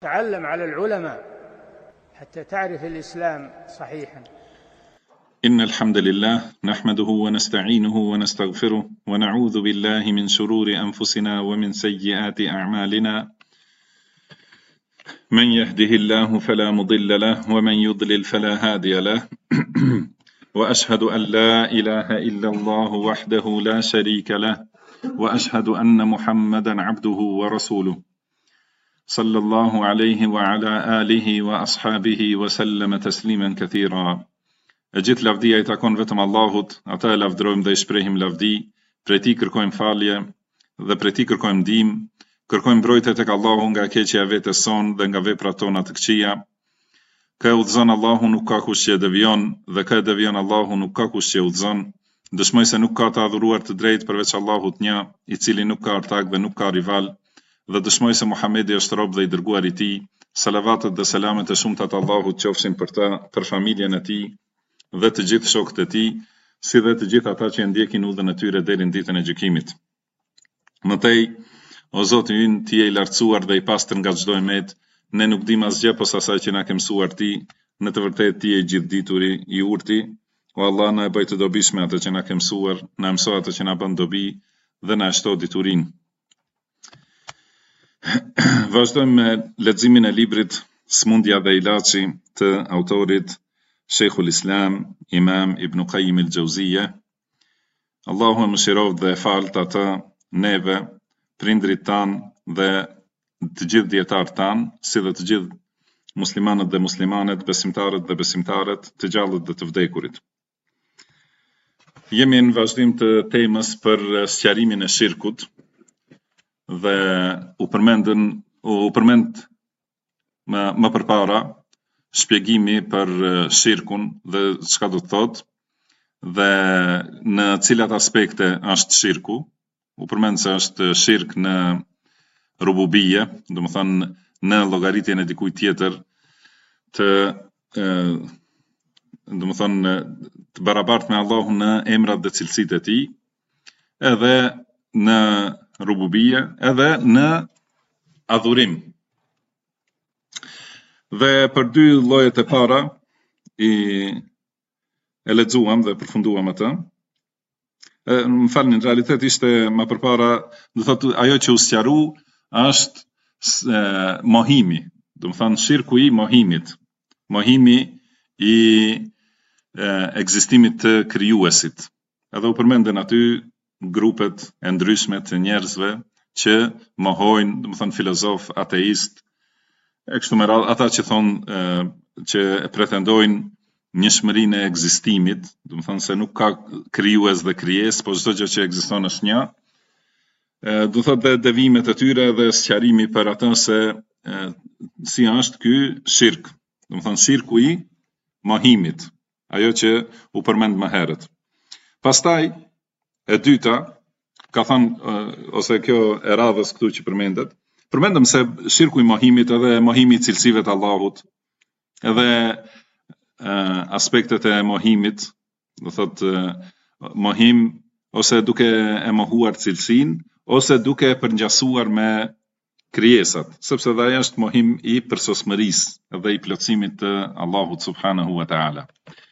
تعلم على العلماء حتى تعرف الإسلام صحيحا. إن الحمد لله نحمده ونستعينه ونستغفره ونعوذ بالله من شرور أنفسنا ومن سيئات أعمالنا. من يهده الله فلا مضل له ومن يضلل فلا هادي له. وأشهد أن لا إله إلا الله وحده لا شريك له وأشهد أن محمدا عبده ورسوله صلى الله عليه وعلى آله وأصحابه وسلم تسليما كثيرا. Gjithë lavdia I takon vetëm Allahut, ata e lavdrojmë dhe I shprehim lavdi, prej Tij kërkojmë falje dhe prej Tij kërkojmë ndihmë, kërkojmë mbrojtje tek Allahu nga keqja e vetes son dhe nga veprat tona të këqija. Kë e udhëzon Allahu nuk ka kush që e devion dhe kë e devion Allahu nuk ka kush që e udhëzon. Dëshmoj se nuk ka të adhuruar të drejtë përveç Allahut një, I cili nuk ka ortak dhe nuk ka rival, dhe dëshmoj se Muhamedi është rob dhe I dërguar I Tij. Salavatet dhe selamet e shumta të Allahut qofshin për ta, për familjen e Tij dhe të gjithë shokët e Tij, si dhe të gjithë ata që ndjekin udhën e tyre deri në ditën e gjykimit. Mëtej, o Zoti ynë, Ti je I lartësuar dhe I pastër nga çdo emet, ne nuk dim asgjë posa asaj që na ke mësuar Ti, në të vërtetë Ti je I gjithdituri, I urti, o Allah na e bëj të dobishme atë që na ke mësuar, na mëso atë që na bën dobi dhe na shto diturinë. Vazhdojmë me leximin e librit Smundja dhe ilaçi të autorit Sheikhul Islam Imam Ibn Qayyim al-Jauziyja. Allahu më mëshiroft dhe falt atë, neve, prindrit tan dhe të gjithë dietarët tan, si dhe të gjithë muslimanët dhe muslimanet, besimtarët dhe besimtarët, të gjallët dhe të vdekurit. Jemi në vazhdim të temës për sqarimin e shirkut dhe u përmend më përpara shpjegimi për shirkun dhe çka do të thotë dhe në cilat aspekte është shirku. U përmend se është shirk në rububie, domethënë në llogaritjen e dikujt tjetër të domethënë të barabartë me Allahun në emrat dhe cilësitë e Tij, edhe në rububie, edhe në adhurim. Dhe për dy llojet e para e lexuam dhe përfunduam atë. Më falni, në realitet ishte më përpara, do thotë ajo që u sqaru është mohimi, do të thonë shirku I mohimit, mohimi I ekzistimit të krijuesit. Edhe u përmenden aty grupet e ndryshme të njerëzve që mohojnë, do të thonë filozof, ateist, e kështu me radhë, ata që thonë që pretendojnë njëshmërinë e ekzistimit, do të thonë se nuk ka krijues dhe krijesë, po çdo gjë që ekziston është një. Do të thotë devimet e tyre dhe sqarimi për atë se si është ky shirk. Do të thonë shirku I mohimit, ajo që u përmend më herët. Pastaj e dyta, ka thënë ose kjo e radhës këtu që përmendet, përmendëm se shirku I mohimit edhe mohimi I cilësive të Allahut, edhe aspektet e mohimit, do thotë mohim ose duke e mohuar cilësinë, ose duke e përngjasuar me krijesat, sepse dhe ajo është mohim I përsosmërisë dhe I plotësimit të Allahut subhanahu wa taala.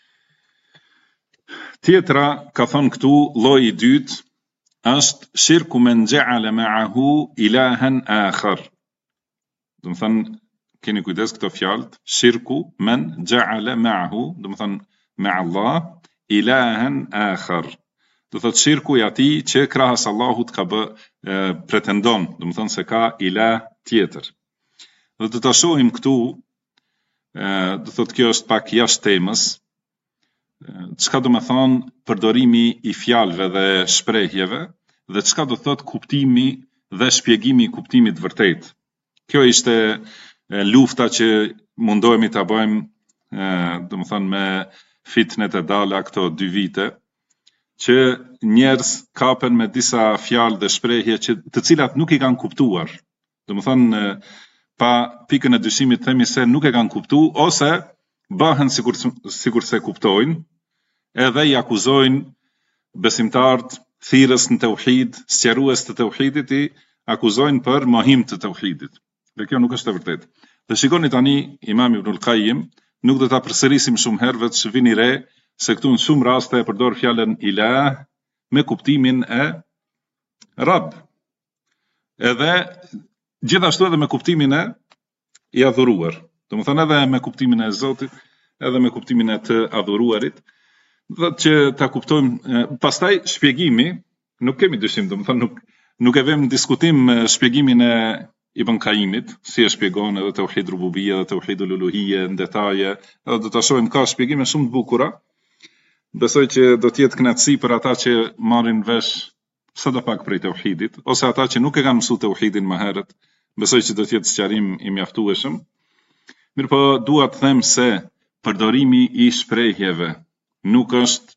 Tjetra, ka thonë këtu, lloji I dytë është shirku men ja'ala ma'ahu ilahan akhar. Do të thonë, keni kujdes këto fjalë, shirku men ja'ala ma'ahu, do të thonë me Allah, ilahan akhar. Do të thotë shirku I atij që krahas Allahut ka pretendon, do të thonë se ka ilah tjetër. Dhe do ta shohim këtu, do të thotë kjo është pak jashtë temës, çka do të thonë përdorimi I fjalëve dhe shprehjeve dhe çka do thotë kuptimi dhe shpjegimi I kuptimit vërtet. Kjo ishte lufta që mundohemi ta bëjmë, do të thonë me fitnet e dala këto 2 vite, që njerëz kapen me disa fjalë dhe shprehje të cilat nuk I kanë kuptuar. Do të thonë pa pikën e dyshimit themi se nuk e kanë kuptuar ose bëhen sikur se kuptojnë, edhe I akuzojnë besimtarët thirrës në tauhid, sqarues të tauhidit, I akuzojnë për mohim të tauhidit. Dhe kjo nuk është e vërtetë. Dhe shikoni tani Imam Ibnul Qayyim, nuk do ta përsërisim shumë herë, vetë vini re se këtu në shumë raste e përdor fjalën ilah me kuptimin e Rabb. Edhe gjithashtu edhe me kuptimin e i adhuruar. Domethënë edhe me kuptimin e Zotit, edhe me kuptimin e të adhuruarit, dhe që ta kuptojmë. Pastaj shpjegimi, nuk kemi dyshim, domethënë nuk e vëmë në diskutim shpjegimin e Ibn Qayyimit, si e shpjegon edhe tauhid rububia dhe tauhidul uluhia në detaje, edhe do ta shohim ka shpjegime shumë të bukura. Besoj që do të jetë kënaqësi për ata që marrin vesh sadopak prej tauhidit, ose ata që nuk e kanë mësuar tauhidin më herët. Besoj që do të jetë sqarim i mjaftueshëm. Mirëpo dua të them se përdorimi i shprehjeve nuk është,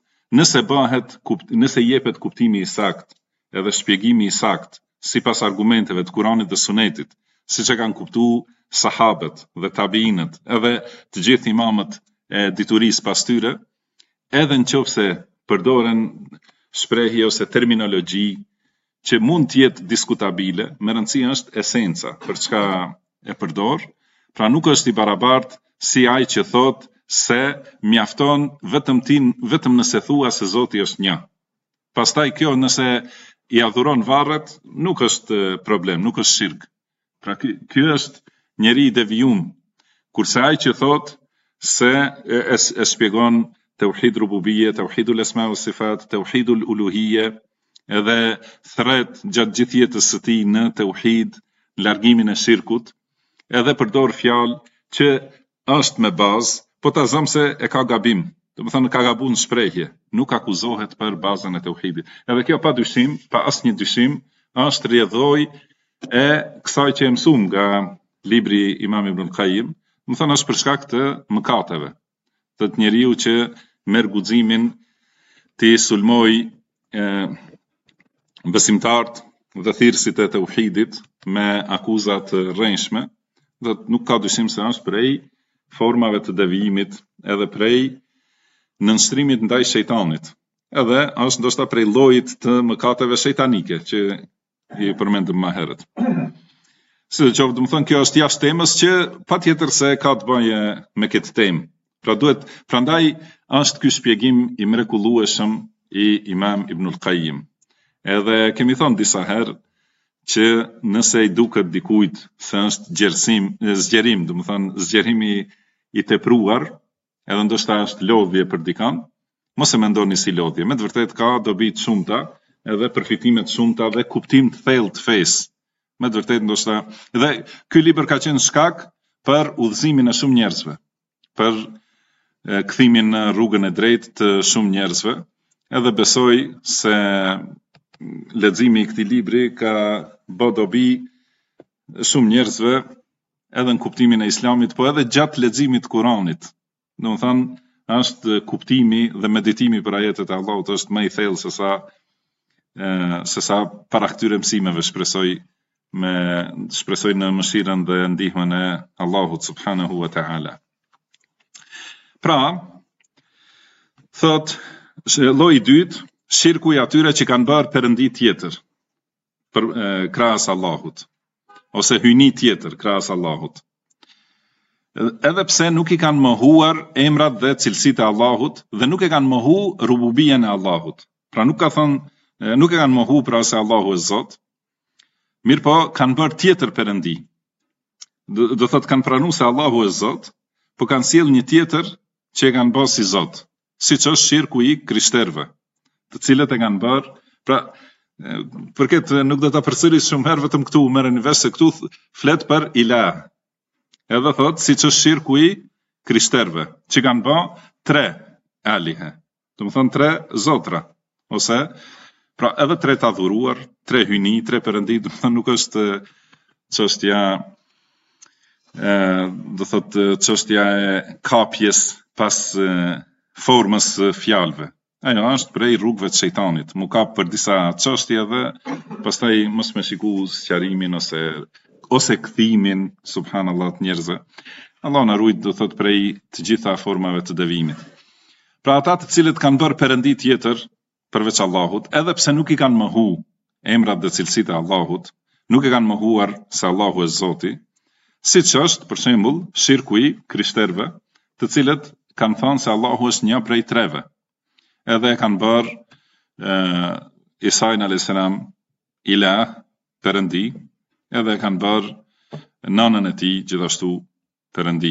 nëse jepet kuptimi i sakt edhe shpjegimi i sakt sipas argumenteve të Kuranit dhe Sunetit, siç e kanë kuptuar sahabët dhe tabiinët, edhe të gjithë imamët e diturisë pas tyre, edhe nëse përdoren shprehje ose terminologji që mund të jetë diskutabile, më rëndësi është esenca për çka e përdor, pra nuk është i barabartë si ai që thot se mjafton vetëm nëse thua se Zoti është një. Pastaj kjo nëse i adhuron varret, nuk është problem, nuk është shirk. Pra ky është njeri i devijum, kurse ai që thot se e shpjegon tauhid rububie, tauhidul asma wa sifat, tauhidul uluhie, edhe thret gjatë gjithë jetës së tij në tauhid, largimin e shirkut, edhe përdor fjalë që është me bazë, po ta zëm se e ka gabim. Domethënë ka gabuar në shprehje, nuk akuzohet për bazën e tauhidit. Edhe kjo pa dyshim, pa asnjë dyshim, është rrjedhoj e kësaj që e mësuam nga libri Imam Ibnul Qayyim, domethënë është për shkak të mëkateve, të njeriu që merr guximin të sulmoj besimtarët dhe thirrësit e tauhidit me akuza të rrënjshme, dhe nuk ka dyshim se është prej formave të devijimit, edhe prej nënshëtrimit ndaj shejtanit, edhe është ndoshta prej llojit të mëkateve shejtanike që i përmendëm më herët. Sidoqoftë, domethënë kjo është jashtë temës që patjetër se ka të bëjë me këtë temë. Prandaj është ky shpjegim i mrekullueshëm i Imam Ibnul Qayyim. Edhe kemi thënë disa herë që nëse i duket dikujt se është zgjerim, domethënë zgjerimi i tepruar, edhe ndoshta është lodhje për dikant, mos e mendoni si lodhje. Me të vërtetë ka dobi të shumta, edhe përfitime të shumta dhe kuptim të thellë të fesë. Me të vërtetë ndoshta, dhe ky libër ka qenë shkak për udhëzimin e shumë njerëzve, për kthimin në rrugën e drejtë të shumë njerëzve, edhe besoj se leximi i këtij libri ka bë dobi shumë njerëzve edhe në kuptimin e Islamit, po edhe gjatë leximit të Kuranit. Domethënë, është kuptimi dhe meditimi për ajetet e Allahut është më i thellë se sa para këtyre mësimeve shpresoj në mëshirën dhe ndihmën e Allahut subhanahu wa ta'ala. Pra, thot, lloji i dytë, shirku i atyre që kanë bërë perëndi tjetër për krahas Allahut, ose hyjni tjetër krahas Allahut. Edhe pse nuk i kanë mohuar emrat dhe cilësitë e Allahut dhe nuk e kanë mohu rububien e Allahut. Pra nuk e kanë mohu pra se Allahu është Zot, mirë po kanë bërë tjetër perëndi. Do thotë kanë pranuar se Allahu është Zot, po kanë sjellë një tjetër që e kanë bërë si Zot, siç është shirku i krishterëve, të cilët e kanë bërë, pra për këtë nuk do ta përsëris shumë herë, vetëm këtu merreni vesh se këtu flet për ilah. Edhe thot, si që shirku i krishterëve, që kanë bë 3 alihe, të më thënë 3 zotra, ose, pra edhe 3 të adhuruar, 3 hyni, 3 perëndi, të më thënë nuk është çështja, do thot çështja e kapjes pas formës fjalëve. Ajo është prej rrugëve të shejtanit, mu kap për disa çështje dhe pastaj mos më shiku sqarimin ose kthimin, subhanallahu, të njerëzve. Allah na ruaj, do thot, prej të gjitha formave të devijimit. Pra ata të cilët kanë bërë perëndi tjetër përveç Allahut, edhe pse nuk i kanë mohu emrat dhe cilësitë e Allahut, nuk e kanë mohuar se Allahu është Zoti, Siç është, për shembull, shirku i krishterëve, të cilët kanë thënë se Allahu është një prej treve. Edhe e kanë bërë Isajin a.s. ilah, perëndi, edhe e kanë bërë nënën e tij gjithashtu perëndi.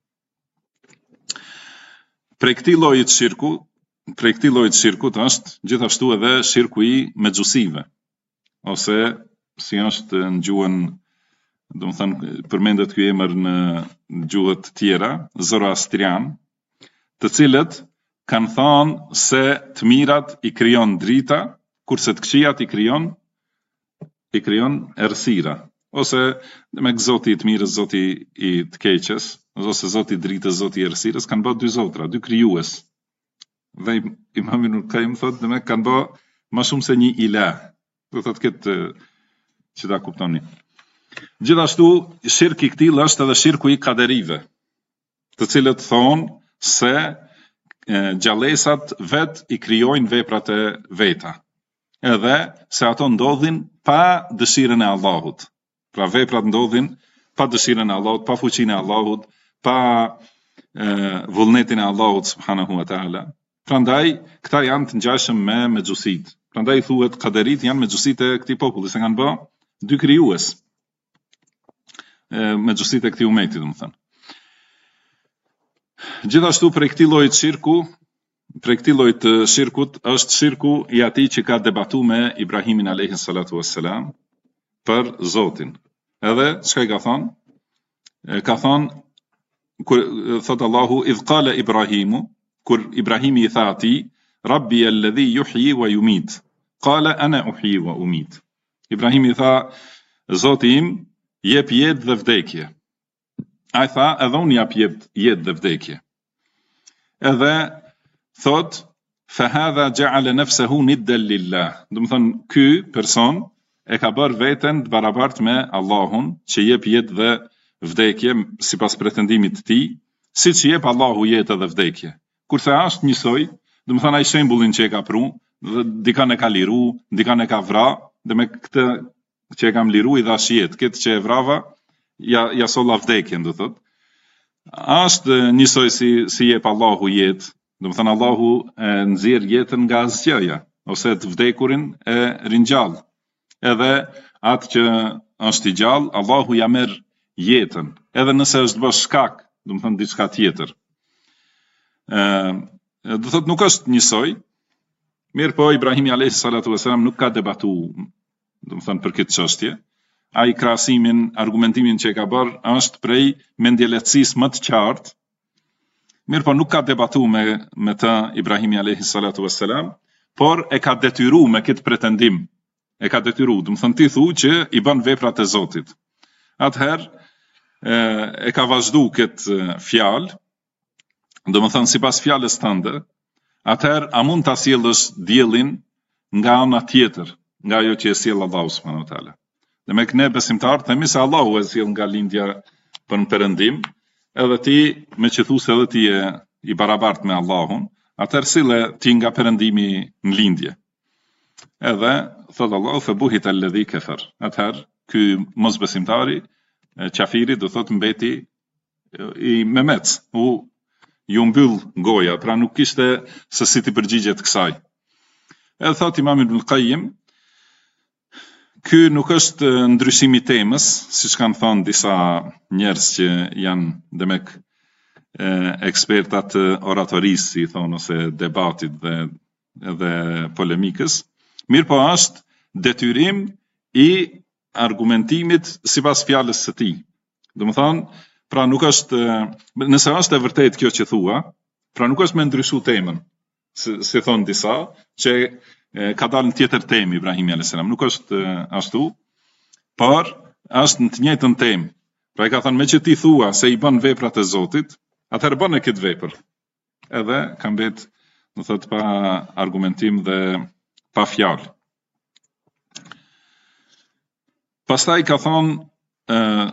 Prej këtij lloji të shirkut është gjithashtu edhe shirku i mexhusive, ose si është në gjuhën, do të thënë, përmendet ky emër në gjuhët të tjera, zoroastrian, të cilët kanë thënë se të mirat i krijon drita, kurse të këqijat i krijon errësira, ose me Zoti i të mirës, Zoti i të keqes, ose Zoti i dritës, Zoti i errësirës, kanë bërë dy zotra, dy krijues. Dhe Imam Ibn Qayyim thotë, me kanë bërë më shumë se një ilah. Do thotë këtë që ta kuptoni. Gjithashtu, shirku i këtij është edhe shirku i kaderive, të cilët thonë se gjallësat vet i krijojnë veprat e veta, edhe se ato ndodhin pa dëshirën e Allahut. Pra veprat ndodhin pa dëshirën e Allahut, pa fuqinë e Allahut, pa vullnetin e Allahut subhanahu wa taala. Prandaj këta janë të ngjashëm me mexhusit. Prandaj thuhet kaderit janë mexhusit e këtij populli, se kanë bë dy krijues. Mexhusit e këtij umeti, domethënë. Gjithashtu prej këtij lloji të shirkut është shirku i atij që ka debatuar me Ibrahimin alayhi salatu wassalam për Zotin. Edhe çka i ka thonë? Ka thonë, kur thot Allahu, idh qala Ibrahimu, kur Ibrahimi i tha atij, Rabbi alladhi yuhyi wa yumit. Qala ana uhyi wa umit. Ibrahimi i tha, Zoti im jep jetë dhe vdekje. Ai tha, edhe unë jap jetë dhe vdekje. Edhe thot, fa hadha ja'ala nafsahu niddan lillah. Do të thonë, ky person e ka bërë veten të barabartë me Allahun, që jep jetë dhe vdekje sipas pretendimit të tij, siç jep Allahu jetë dhe vdekje. Kurse është njësoj, do të thonë ai shembullin që e ka pru, dikan e ka liru, dikan e ka vra, dhe me këtë që e kam liru i dhash jetë, këtë që e vrava, ja solla vdekjen, do thot. Është njësoj si jep Allahu jetë, do të thonë Allahu nxjerr jetën nga asgjëja, ose të vdekurin e ringjall. Edhe atë që është i gjallë, Allahu ja merr jetën, edhe nëse është bërë shkak, do të thonë diçka tjetër. Do thot nuk është njësoj, mirë po Ibrahimi alayhi salatu wasalam nuk ka debatu, do të thonë për këtë çështje. Ai krahasimin, argumentimin që e ka bërë është prej mendjelehtësisë më të qartë. Mirë po nuk ka debatu me të Ibrahimi alayhi salatu wasalam, por e ka detyru me këtë pretendim. E ka detyru, do të thonë ti thu që i bën veprat e Zotit. Atëherë e ka vazhdu këtë fjalë, do të thonë sipas fjalës tënde, atëherë a mund ta sjellësh diellin nga ana tjetër, nga ajo që e sjell Allahu subhanahu wa taala. Dhe me ne besimtar themi se Allahu e sjell nga lindja për në perëndim, edhe ti me që thu se edhe ti je i barabartë me Allahun, atëherë sille ti nga perëndimi në lindje. Edhe thot Allahu fe buhita alladhi kafar. Atëherë ky mosbesimtari, qafiri, do thot mbeti i memec, ju mbyll goja, pra nuk kishte se si ti përgjigjet kësaj. Edhe thot Imam Ibn Qayyim, ky nuk është ndryshimi temës, siç kanë thënë disa njerëz që janë demek ekspertat oratorisë, si thonë, ose debatit dhe polemikës. Mirë po është detyrim i argumentimit sipas fjalës së tij. Do të thonë, pra nuk është, nëse është e vërtet kjo që thua, pra nuk është me ndryshu temën, si thonë disa, që ka dalë në tjetër temë Ibrahimi a.s. Nuk është ashtu, por është në të njëjtën temë. Pra i ka thënë, me që ti thua se i bën veprat e Zotit, atëherë bën e këtë vepër. Edhe ka mbet, do thotë, pa argumentim dhe pa fjalë. Pastaj ka thonë,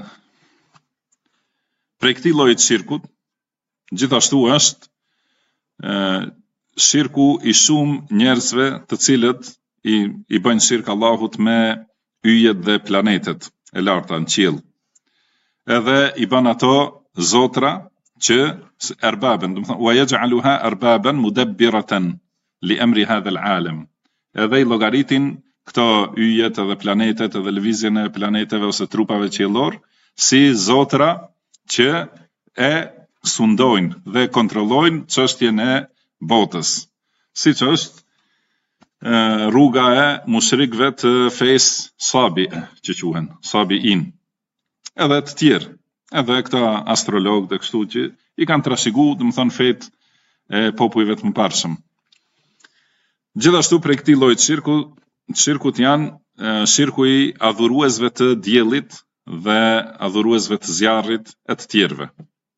prej këtij lloji të shirkut, gjithashtu është shirku i shumë njerëzve të cilët i bëjnë shirk Allahut me yjet dhe planetet e larta në qiell. edhe I bën ato zotra që erbaben, do të thonë wa yaj'aluha arbaban mudabbiratan li amri hadha al-alam. Edhe I llogaritin këto yjet edhe planetet edhe lëvizjen e planeteve ose trupave qiellor si zotra që e sundojnë dhe kontrollojnë çështjen e botës, siç është rruga e mushrikëve të fesë Sabi, që quhen Sabiin, edhe të tjerë, edhe këta astrologë dhe kështu që I kanë trashëguar, domethënë fetë e popujve të mëparshëm. Gjithashtu prej këtij lloji shirkut janë shirku I adhuruesve të diellit dhe adhuruesve të zjarrit e të tjerëve.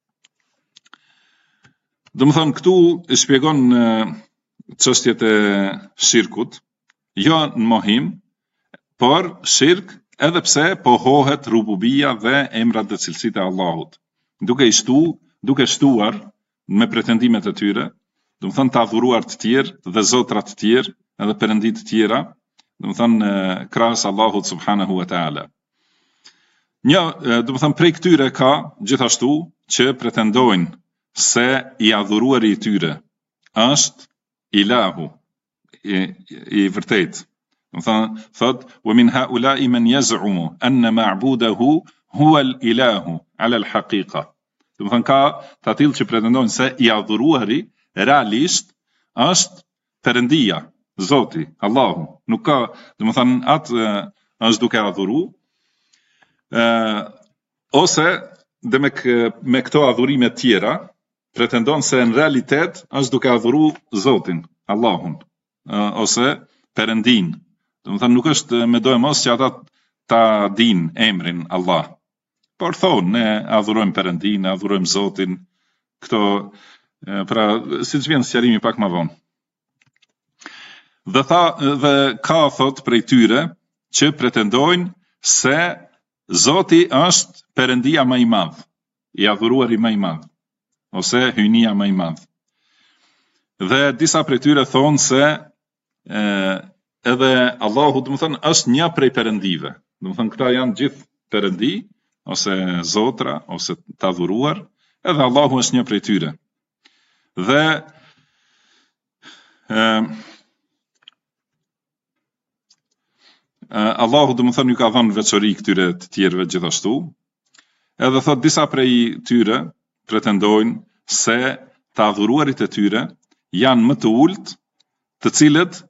Domethënë këtu I shpjegon çështjet e shirkut, jo në mohim, por shirk edhe pse pohohet rububia dhe emrat dhe cilësitë e Allahut, duke shtuar me pretendimet e tyre, domethënë të adhuruar të tjerë dhe zotra të tjerë edhe perëndi të tjera, domethënë krahas Allahut subhanahu wa taala. Domethënë prej këtyre ka gjithashtu që pretendojnë se I adhuruari I tyre është ilahu I vërtet. Domethënë thot wa min haula'i man yaz'umu anna ma'budahu huwa al-ilahu 'ala al-haqiqa. Domethënë ka të tillë që pretendojnë se I adhuruari realisht është Perëndia, Zoti, Allahu. Nuk ka, domethënë atë është duke adhuru ose dhe me këto adhurime tjera pretendon se në realitet është duke adhuru Zotin, Allahun, ose Perëndin. Domethënë nuk është me dojë mos që ata ta din emrin Allah. Por thonë, ne adhurojmë Perëndin, ne adhurojmë Zotin, këto, pra, siç vjen sqarimi pak më vonë. Dhe ka thot prej tyre që pretendojnë se Zoti është Perëndia më I madh, I adhuruari më I madh, ose hyjnia më I madh. Dhe disa prej tyre thonë se edhe Allahu, domethënë, është një prej perëndive. Domethënë këta janë gjithë perëndi ose zotra ose të adhuruar, edhe Allahu është një prej tyre. Dhe Allahu domethënë ju ka dhënë veçori këtyre të tjerëve gjithashtu. Edhe thot disa prej tyre pretendojnë se të adhuruarit e tyre janë më të ulët, të cilët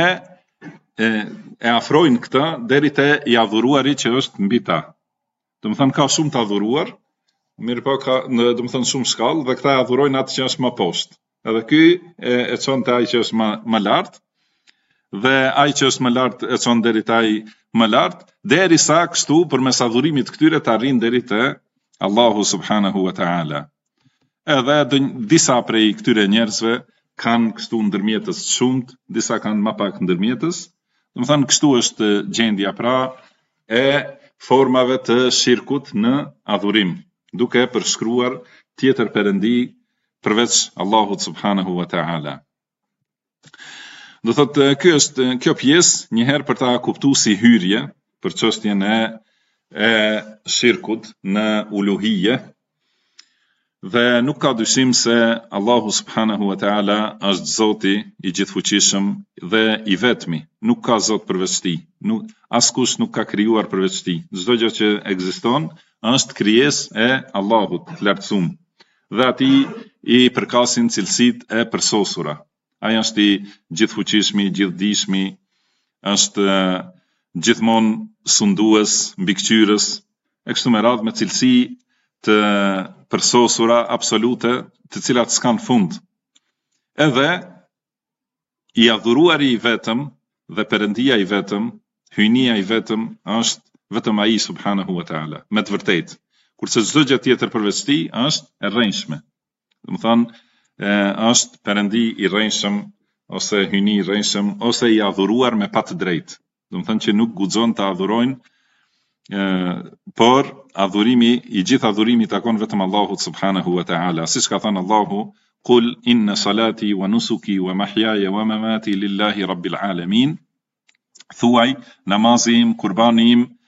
e afrojnë këta deri te I adhuruari që është mbi ta. Domethënë ka shumë të adhuruar, mirë po ka domethënë shumë shkallë dhe këta e adhurojnë atë që është më poshtë. Edhe ky e çon te ai që është më lart, dhe ai që është më lart e çon deri te ai më lart, derisa kështu përmes adhurimit këtyre të arrin deri te Allahu subhanahu wa taala. Edhe disa prej këtyre njerëzve kanë kështu ndërmjetës shumët, disa kanë më pak ndërmjetës. Domethënë kështu është gjendja pra e formave të shirkut në adhurim, duke përshkruar tjetër perëndi përveç Allahut subhanahu wa taala. Do thotë kjo pjesë një herë për ta kuptuar si hyrje për çështjen e shirkut në uluhije. Dhe nuk ka dyshim se Allahu subhanahu wa taala është Zoti I gjithfuqishëm dhe I vetmi, nuk ka Zot përveç Tij. Askush nuk ka krijuar përveç Tij. Çdo gjë që ekziston është krijesë e Allahut të lartësuar. Dhe atij I përkasin cilësitë e përsosura. Ai është I gjithfuqishmi, gjithdijshmi, është gjithmonë sundues, mbikëqyrës, e kështu me radhë me cilësi të përsosura absolute, të cilat s'kan fund. Edhe I adhuruari I vetëm dhe perëndia I vetëm, hyjnia I vetëm është vetëm ai subhanahu wa taala, me të vërtetë. Kurse çdo gjë tjetër përveç Tij është e rrënjshme. Domethënë është perëndi I rrënjshëm ose hyjni I rrënjshëm ose I adhuruar me pa të drejtë. Domethënë që nuk guxon të adhurojnë, por I gjithë adhurimi takon vetëm Allahut subhanahu wa taala. Siç ka thënë Allahu, "Qul inna salati wa nusuki wa mahyaya wa mamati lillahi rabbil alamin." Thuaj, namazi im, kurbani im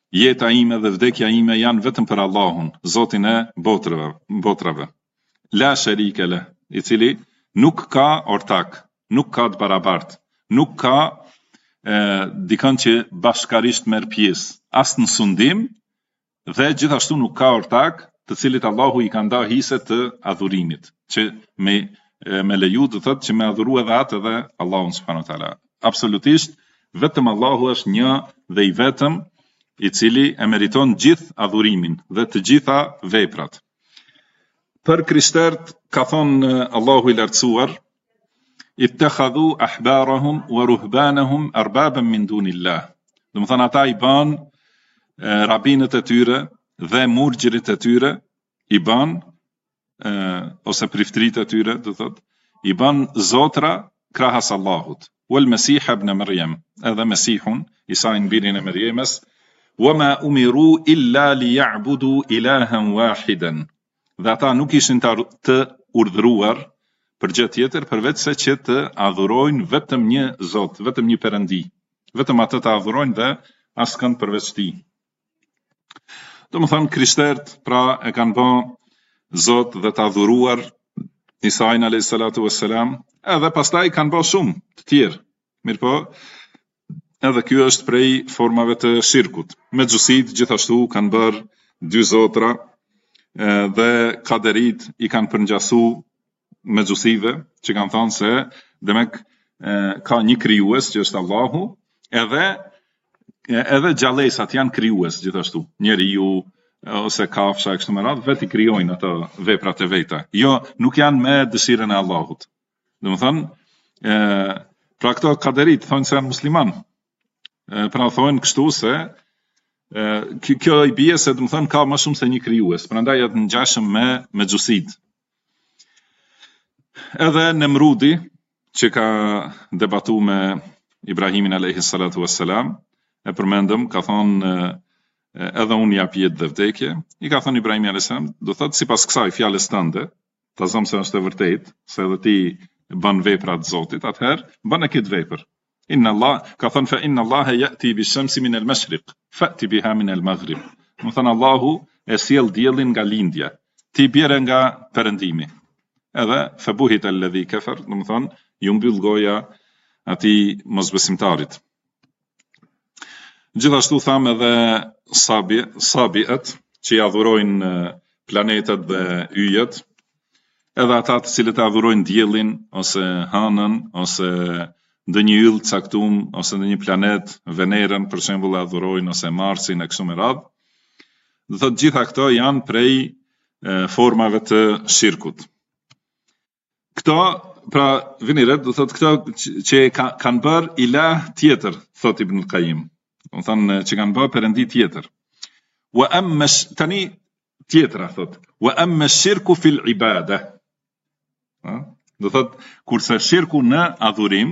jeta ime dhe vdekja ime janë vetëm për Allahun, Zotin e botrave. La sharika lah, i cili nuk ka ortak, nuk ka të barabartë, nuk ka dikën që bashkarisht merr pjesë, as në sundim dhe gjithashtu nuk ka ortak, të cilit Allahu i ka nda hise të adhurimit, që me leju do thotë që me adhuru edhe atë dhe Allahun subhanahu wa taala. Absolutisht vetëm Allahu është një dhe i vetëm i cili e meriton gjithë adhurimin dhe të gjitha veprat. Për krishterët ka thonë Allahu i lartësuar: ittakhadhu ahbarahum wa ruhbanahum arbaban min dunillah. Do të thonë ata i bën rabinët e tyre dhe murxhirit e tyre i bën ose priftrit e tyre, do thotë, i bën zotra krahas Allahut. Wal Masih ibn Maryam, edhe Mesihun, Isa birin e Maryamës, wama umiru illa liya'budu ilahan wahidan. Dhe ata nuk ishin të urdhëruar për gjë tjetër përveç se që të adhurojnë vetëm një Zot, vetëm një Perëndi, vetëm atë të adhurojnë dhe askënd përveç tij. Do më thënë krishterët pra e kanë bë Zot dhe të adhuruar Isain alayhis salatu wassalam, edhe pastaj kanë bë shumë të tjerë. Mirpo, edhe kjo është prej formave të shirkut. Mexhusit gjithashtu kanë bërë dy zotra dhe kaderit i kanë përngjasu mexhusive që kanë thënë se demek ka një krijues që është Allahu, edhe gjallësat janë krijues gjithashtu. Njeriu ose kafsha kështu me radhë vetë i krijojnë ato veprat e veta. Jo, nuk janë me dëshirën e Allahut. Domethënë, pra këto kaderit thonë se janë musliman. Pra thonë kështu se kjo i bie se domethënë ka më shumë se një krijues, prandaj është ngjashëm me mexhusit. Edhe Nemrudi që ka debatu me Ibrahimin alayhis salatu wassalam, e përmendëm, ka thonë edhe unë jap jetë dhe vdekje. I ka thënë Ibrahimi alayhis salam, do thotë sipas kësaj fjalës tënde, ta zëm se është e vërtetë, se edhe ti bën vepra të Zotit, atëherë bën këtë vepër. Inna Allah, ka thënë fa inna Allah ya'ti bish-shamsi min al-mashriq, fa'ti biha min al-maghrib. Do thënë Allahu e sjell diellin nga lindja, ti bjerë nga perëndimi. Edhe fa buhit alladhi kafar, do thënë ju mbyll goja atij mosbesimtarit. Gjithashtu thamë edhe sabiat që i adhurojnë planetet dhe yjet, edhe ata të cilët e adhurojnë diellin ose hënën ose ndonjë yll caktum ose ndonjë planet, Venerën për shembull e adhurojnë ose Marsin e kështu me radhë. Do thotë gjitha këto janë prej formave të shirkut. Këto pra vini red, do thotë këto që kanë bërë ilah tjetër, thot Ibn Qayyim. Do thonë që kanë bërë perëndi tjetër. Wa amma tani tjetra thot. Wa amma shirku fil ibada. Do thot kurse shirku në adhurim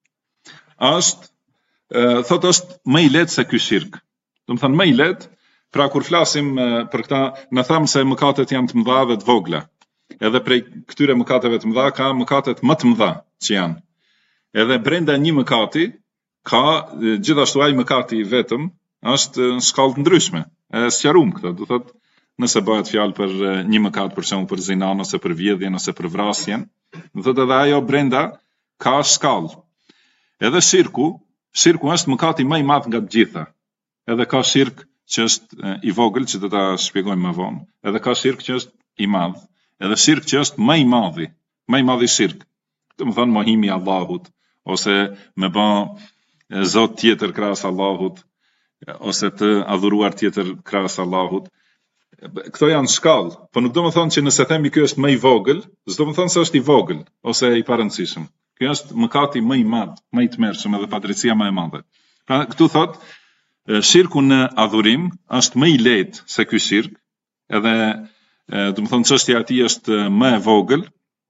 është më i lehtë se ky shirk. Do thonë më i lehtë, pra kur flasim për këta, në thamë se mëkatet janë të mëdha dhe të vogla. Edhe prej këtyre mëkateve të mëdha ka mëkatet më të mëdha që janë. Edhe brenda një mëkati ka gjithashtu ai mëkati vetëm është në shkallë të ndryshme. E sqarum këtë, do thotë nëse bëhet fjalë për një mëkat për shembull për zinan ose për vjedhjen ose për vrasjen, do thotë edhe ajo brenda ka shkallë. Edhe shirku është mëkati më i madh nga të gjitha. Edhe ka shirk që është i vogël që do ta shpjegojmë më vonë. Edhe ka shirk që është i madh. Edhe shirk që është më i madhi shirk. Domethënë mohimi i Allahut ose me bë zot tjetër krahas Allahut ose të adhuruar tjetër krahas Allahut. Këto janë shkallë, po nuk do të thonë që nëse themi ky është më i vogël, s'do të thonë se është i vogël ose i parëndësishëm. Ky është mëkati më i madh, më i tmerrshëm edhe padrejtia më e madhe. Pra këtu thotë shirku në adhurim është më i lehtë se ky shirk, edhe do të thonë çështja e tij është më e vogël,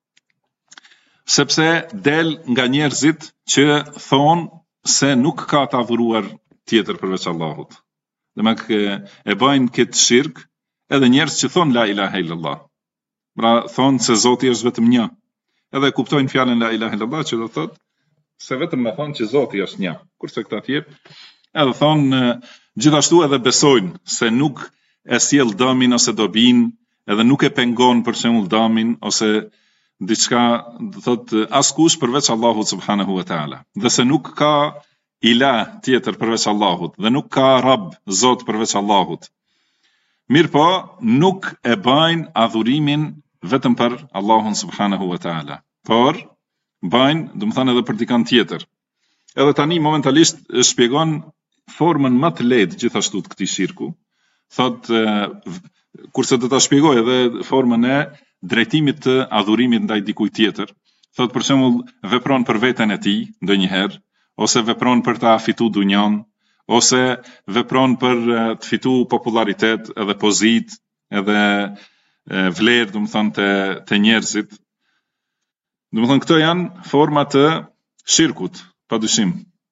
sepse del nga njerëzit që thonë se nuk ka të adhuruar tjetër përveç Allahut. Demek e bëjnë këtë shirk edhe njerëz që thonë la ilaha illallah. Pra thonë se Zoti është vetëm një. Edhe kuptojnë fjalën la ilaha illallah që do thotë se vetëm me thonë që Zoti është një. Kurse këta tjerë edhe thonë Gjithashtu edhe besojnë se nuk e sjell dëmin ose dobin, edhe nuk e pengon për shembull dëmin ose diçka, do thotë askush përveç Allahut subhanahu wa taala, dhe se nuk ka ilah tjetër përveç Allahut dhe nuk ka Rabb, Zot përveç Allahut. Mirë po, nuk e bajnë adhurimin vetëm për Allahun subhanahu wa taala, por bajnë, do të thënë, edhe për dikant tjetër. Edhe tani momentalisht shpjegon formën më të lehtë gjithashtu të këtij shirku. Thotë, kurse do ta shpjegoj edhe formën e drejtimit të adhurimit ndaj dikujt tjetër. Thotë për shembull, vepron për veten e tij ndonjëherë, ose vepron për ta fitu dunjan, ose vepron për të fitu popularitet edhe pozit, edhe vlerë, do të thonë, të njerëzit. Do të thonë, këto janë forma të shirkut, padyshim.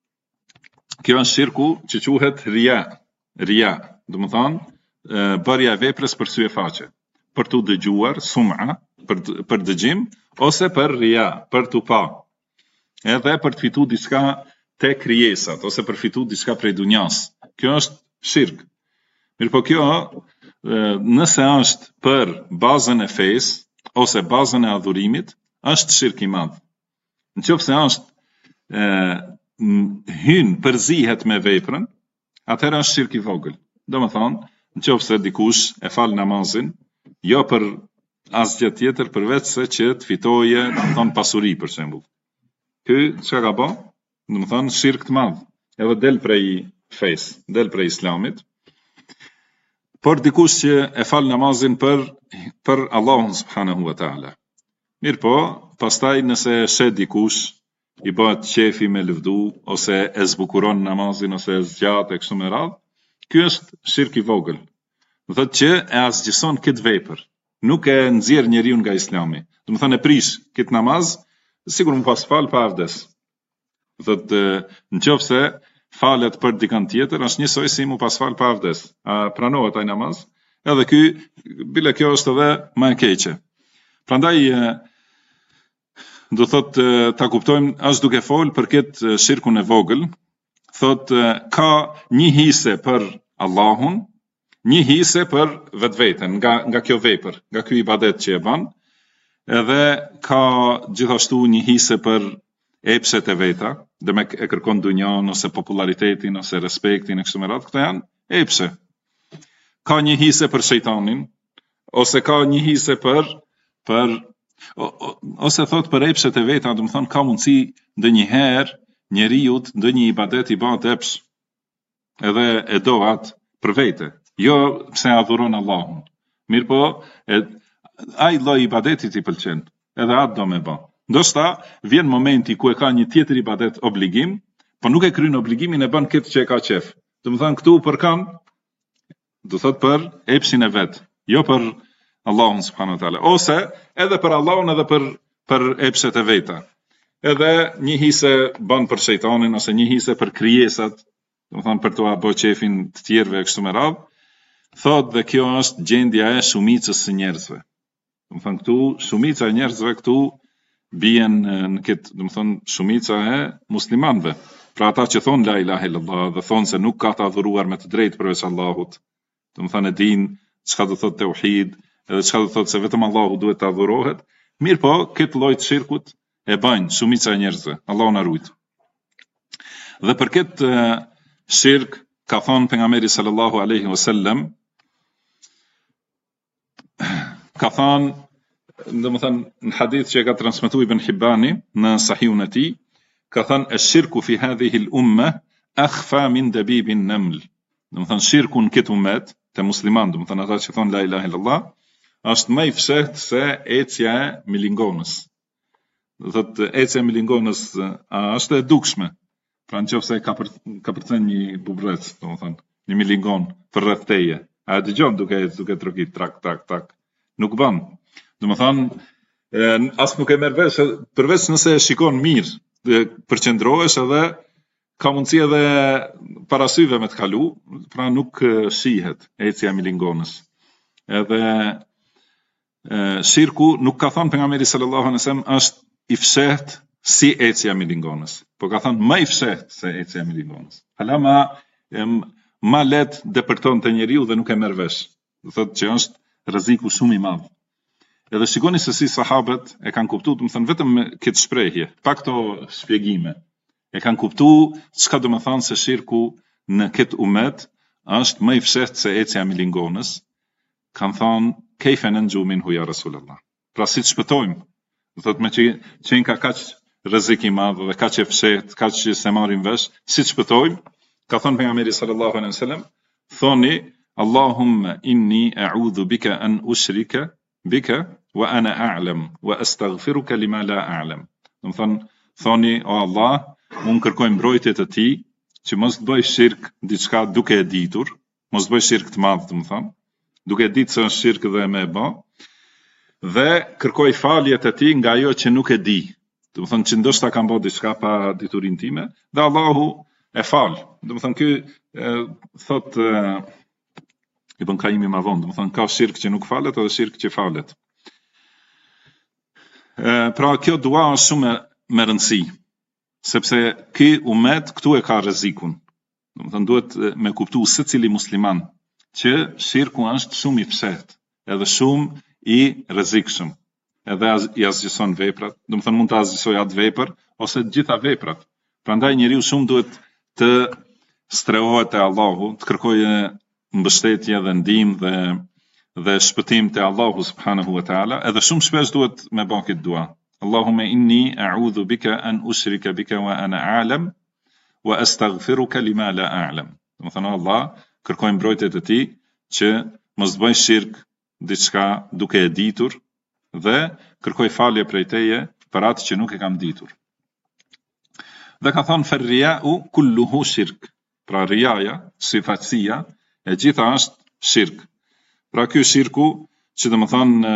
Kjo është shirku që quhet ria. Ria, do të thonë, bërja e veprës për sy e faqe, për tu dëgjuar, sum'a, për dëgjim, ose për ria, për tu pa. Edhe për të fitu diçka te krijesat, ose për fitu diçka prej dunjas. Kjo është shirk. Mirë po kjo, nëse është për bazën e fesë, ose bazën e adhurimit, është shirk i madh. Nëse është hyn përzihet me veprën, atëherë është shirk i vogël. Domethënë, nëse dikush e fal namazin, jo për asgjë tjetër përveç se që të fitoje, domethënë, pasuri për shembull. Ky çka ka bë? Domethënë shirk të madh, edhe del prej fesë, del prej islamit. Por dikush që e fal namazin për Allahun subhanahu wa taala. Mirë po, pastaj nëse shet dikush, i bëhet qefi me lëvdu, ose e zbukuron namazin, ose e zgjat e kështu me radhë, ky është shirk i vogël. Do thotë që e asgjëson këtë vepër, nuk e nxjerr njeriu nga islami. Do të thonë e prish këtë namaz, sigur më pas fal pa avdes. Do thotë, nëse falet për dikant tjetër, është njësoj si mu pas fal pa avdes. A pranohet ai namaz? Edhe ky, bile kjo është edhe më e keqe. Prandaj do thotë ta kuptojmë, është duke fol për këtë shirkun e vogël, thotë ka një hise për Allahun, një hise për vetveten, nga kjo vepër, nga ky ibadet që e bën, edhe ka gjithashtu një hise për epshet e veta, dhe me e kërkon dunjan, ose popularitetin, ose respektin, e kështu me radhë, këto janë epshe. Ka një hise për shejtanin, ose ka një hise ose thot për epshet e veta, do të thonë, ka mundësi ndonjëherë njeriu ndonjë ibadet i bën epsh, edhe e do atë për vete, jo pse adhuron Allahun. Mirë po, ai lloj ibadeti i pëlqen, edhe atë do me bë. Ndoshta vjen momenti ku e ka një tjetër ibadet obligim, po nuk e kryen obligimin, e bën këtë që e ka qef. Do të thonë, këtu për kan, do thot për epshin e vet, jo për Allahun subhanahu wa taala, ose edhe për Allahun edhe për epshet e veta. Edhe një hise bën për shejtanin, ose një hise për krijesat, do të thonë për t'u bë qefin të tjerëve kështu me radhë. Thot, dhe kjo është gjendja e shumicës së njerëzve. Do të thonë, këtu shumica e njerëzve këtu bien në këtë, do të thonë, shumica e muslimanëve. Pra ata që thonë la ilaha illallah dhe thonë se nuk ka të adhuruar me të drejtë përveç Allahut. Do të thonë, e din çka do thotë tauhid, edhe çka do thotë se vetëm Allahu duhet të adhurohet. Mirë po, këtë lloj të shirkut e bajnë shumica e njerëzve. Allahu na ruaj. Dhe për këtë shirk ka thonë pejgamberi sallallahu alaihi wasallam, ka thonë, domethënë në hadith që e ka transmetuar Ibn Hibani në sahihun e tij, ka thënë ash-shirku fi hadhihi al-umma akhfa min dabib an-naml. Domethënë shirku në këtë ummet të musliman, domethënë ata që thonë la ilaha illallah, është më i fshehtë se ecja e milingonës. Do thotë ecja e milingonës është e dukshme. Pra nëse ka përcen një bubrec, domethënë një milingon për rreth teje, a dëgjon duke trokit trak tak tak. Nuk bën. Domethënë as nuk e merr vesh, përveç nëse e shikon mirë, përqendrohesh, edhe ka mundësi edhe parasyve me të kalu, pra nuk shihet ecja e milingonës. Edhe shirku nuk ka thënë pejgamberi sallallahu alaihi wasallam është i fshehtë si ecja e milingonës, po ka thënë më i fshehtë se ecja e milingonës. Hala ma let depërton të njeriu dhe nuk e merr vesh. Do thotë që është rreziku shumë i madh. Edhe shikoni se si sahabët e kanë kuptuar, do të thënë vetëm me këtë shprehje, pa këto shpjegime. E kanë kuptuar çka do të thonë se shirku në këtë umet është më i fshehtë se ecja me lingonës. Kanë thonë kejfe nënxu minhu ja Rasulullah. Pra si të shpëtojmë? Do thotë me që ka kaq rrezik i madh dhe kaq e fshehtë, kaq që se marrin vesh, si të shpëtojmë? Ka thonë pejgamberi sallallahu alaihi wasallam, thoni Allahumma inni a'udhu bika an ushrika bika wa ana a'lam wa astaghfiruka lima la a'lam. Do të thonë thoni o Allah, unë kërkoj mbrojtje të ti që mos të bëj shirk diçka duke e ditur, mos të bëj shirk të madh, do të thonë, duke ditë se është shirk dhe me bë, dhe kërkoj falje të ti nga ajo që nuk e di. Do të thonë që ndoshta kam bërë diçka pa diturinë time, dhe Allahu e fal. Do të thonë ky thot Ibn Qayyim më vonë, do të thonë ka shirk që nuk falet edhe shirk që falet. Pra kjo dua është shumë me rëndësi, sepse ky umet këtu e ka rrezikun. Do të thonë duhet me kuptu secili musliman që shirku është shumë i fshehtë, edhe shumë i rrezikshëm. Edhe i azgjëson veprat, do të thonë mund të azgjësoj atë vepër ose të gjitha veprat. Prandaj njeriu shumë duhet të strehohet te Allahu, të kërkojë mbështetje dhe ndihmë dhe shpëtim te Allahu subhanahu wa taala, edhe shumë shpesh duhet me bën këtë dua. Allahumma inni a'udhu bika an ushrika bika wa ana a'lam wa astaghfiruka lima la a'lam. Do të thonë Allah, kërkoj mbrojtje të ti që mos të bëj shirk diçka duke e ditur dhe kërkoj falje prej teje për atë që nuk e kam ditur. Dhe ka thonë ferria'u kulluhu shirk. Pra riaja, sifatësia, e gjitha është shirk. Pra ky shirku që do të thonë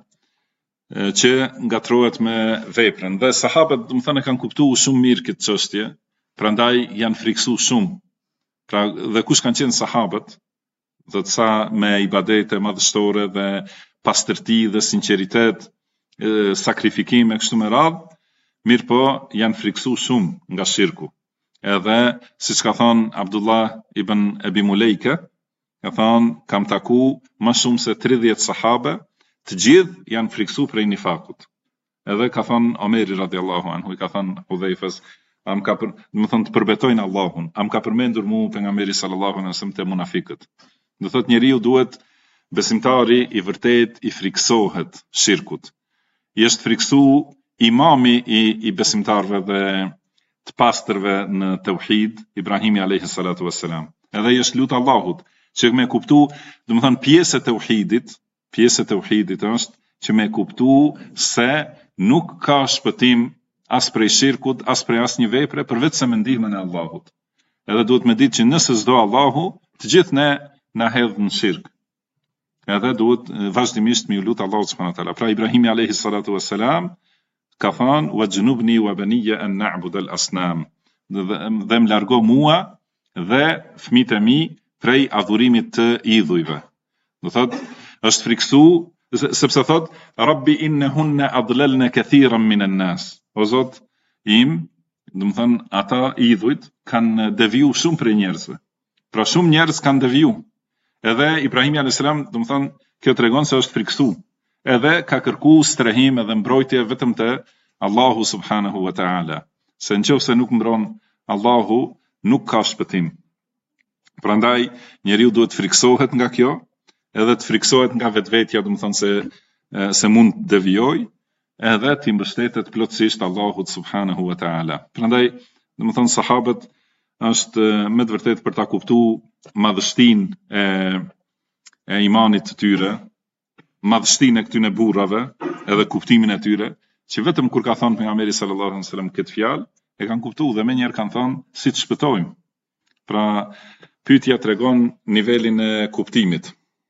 që ngatrohet me veprën. Dhe sahabët do të thonë kanë kuptuar shumë mirë këtë çështje, prandaj janë friksuar shumë. Pra dhe kush kanë qenë sahabët, do të sa me ibadete madhështore dhe pastërti dhe sinqeritet, sakrifikim e kështu me radhë, mirë po janë friksuar shumë nga shirku. Edhe siç ka thonë Abdullah ibn Abi Mulejka, ka thonë kam taku më shumë se 30 sahabe, të gjithë janë friksuar prej nifakut. Edhe ka thonë Omeri radiallahu anhu, i ka thonë Hudhaifës, do të thonë të përbetojnë Allahun, am ka përmendur mu pejgamberi sallallahu alaihi wasallam te munafikët. Do thotë njeriu duhet, besimtari i vërtet i friksohet shirkut. I është friksu imami i besimtarve dhe të pastërve në tauhid, Ibrahimi alayhi salatu wassalam. Edhe i është lutë Allahut që me kuptu, do të thonë pjesë e tauhidit është që me kuptu se nuk ka shpëtim as prej shirkut, as prej asnjë vepre përveç se me ndihmën e Allahut. Edhe duhet me ditë që nëse s'do Allahu, të gjithë ne na hedh në shirk. Edhe duhet vazhdimisht me lutë Allahut subhanahu wa taala. Pra Ibrahimi alayhi salatu wassalam ka thënë wajnubni wa baniya an na'bud al asnam. Dhe më largo mua dhe fëmijët e mi prej adhurimit të idhujve. Do thotë është friksu sepse thot Rabbi innahunna adlalna kathiran min an-nas. O Zot im, do të thënë ata idhujt kanë deviju shumë prej njerëzve. Pra shumë njerëz kanë deviju. Edhe Ibrahimi alayhis salam, do të thënë kjo tregon se është friksu. Edhe ka kërku strehim edhe mbrojtje vetëm te Allahu subhanahu wa taala. Se nëse nuk mbron Allahu, nuk ka shpëtim. Prandaj njeriu duhet friksohet nga kjo, edhe të friksohet nga vetvetja, do të thonë se mund të devijoj, edhe të mbështetet plotësisht Allahut subhanahu wa taala. Prandaj, do të thonë sahabët është me të vërtetë për ta kuptuar madhështinë e imanit të tyre, madhështinë e këtyre burrave, edhe kuptimin e tyre, që vetëm kur ka thënë pejgamberi sallallahu alaihi wasallam këtë fjalë, e kanë kuptuar dhe më njëherë kanë thënë si të shpëtojmë. Pra, pyetja tregon nivelin e kuptimit.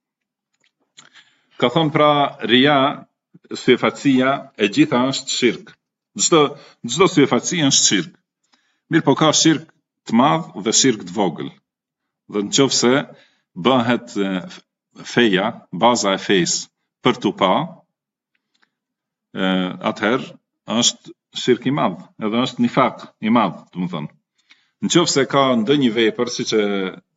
Ka thonë pra ria, syfatësia e gjitha është shirk. Çdo syfatësi është shirk. Mirë po ka shirk të madh dhe shirk të vogël. Dhe nëse bëhet feja, baza e fesë për tu pa, atëherë është shirk i madh, edhe është nifak i madh, do të thonë. Nëse ka ndonjë vepër siç e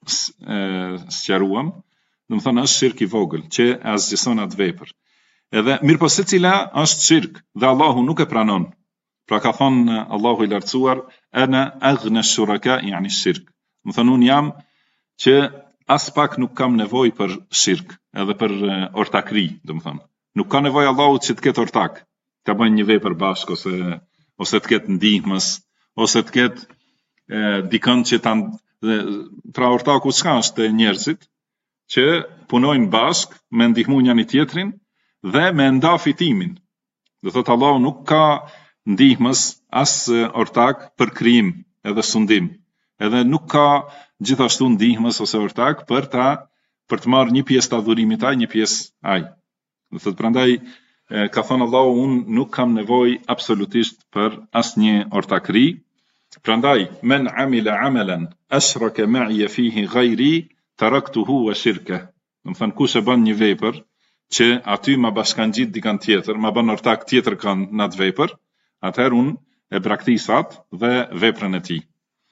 sqaruam, do të thonë është shirk i vogël që asgjëson atë vepër. Edhe mirëpo secila është shirk dhe Allahu nuk e pranon. Pra ka thonë Allahu i lartësuar, ana aghna shuraka yani shirk. Do thonë unë jam që as pak nuk kam nevojë për shirk, edhe për ortakri, do të thonë. Nuk ka nevojë Allahu që të ketë ortak, ta bëjnë një vepër bashkë ose të ketë ndihmës, ose të ketë dikën që pra ortaku çka është njerëzit që punojnë bashkë me ndihmu njëri tjetrin dhe me nda fitimin. Do thotë Allahu nuk ka ndihmës as ortak për krijim edhe sundim. Edhe nuk ka gjithashtu ndihmës ose ortak për të marrë një pjesë të adhurimit ai, një pjesë ai. Do thotë prandaj ka thënë Allahu unë nuk kam nevojë absolutisht për asnjë ortakri. Prandaj men amila amalan ashraka ma'i fihi ghayri taraktuhu wa shirka. Do të thënë kush e bën një vepër që aty ma bashkangjit dikant tjetër, ma bën ortak tjetër kanë në atë vepër, atëherë unë e braktisat dhe veprën e tij.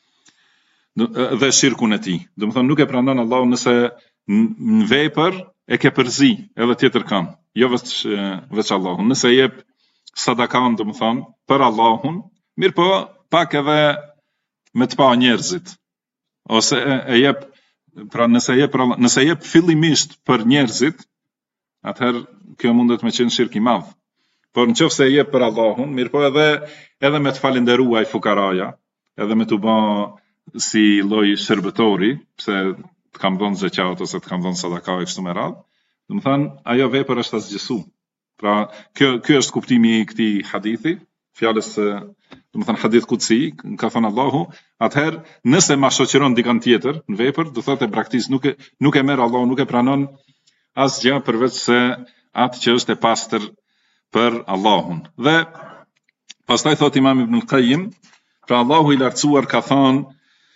Dhe shirkun e tij. Do të thënë nuk e pranon Allahu nëse në vepër e ke përzi edhe tjetër kanë, jo veç Allahun. Nëse jep sadakan, do të thënë për Allahun, mirë po pak edhe me të pa njerëzit. Ose e jep pra nëse jep fillimisht për njerëzit, atëherë kjo mundet me qenë shirk i madh. Por nëse e jep për Allahun, mirë po edhe me të falenderuaj fukaraja, edhe me të bë si lloj shërbëtori, pse të kam dhënë zeqat ose të kam dhënë sadaka e kështu me radhë, do të thënë ajo vepër është asgjësu. Pra ky është kuptimi i këtij hadithi, fjalës do të thënë hadith kutsi, ka thënë Allahu, atëherë nëse ma shoqëron dikant tjetër në vepër, do thotë praktikisht nuk e merr Allahu, nuk e pranon asgjë përveç se atë që është e pastër për Allahun. Dhe pastaj thot Imam Ibn al-Qayyim, pra Allahu i lartësuar ka thënë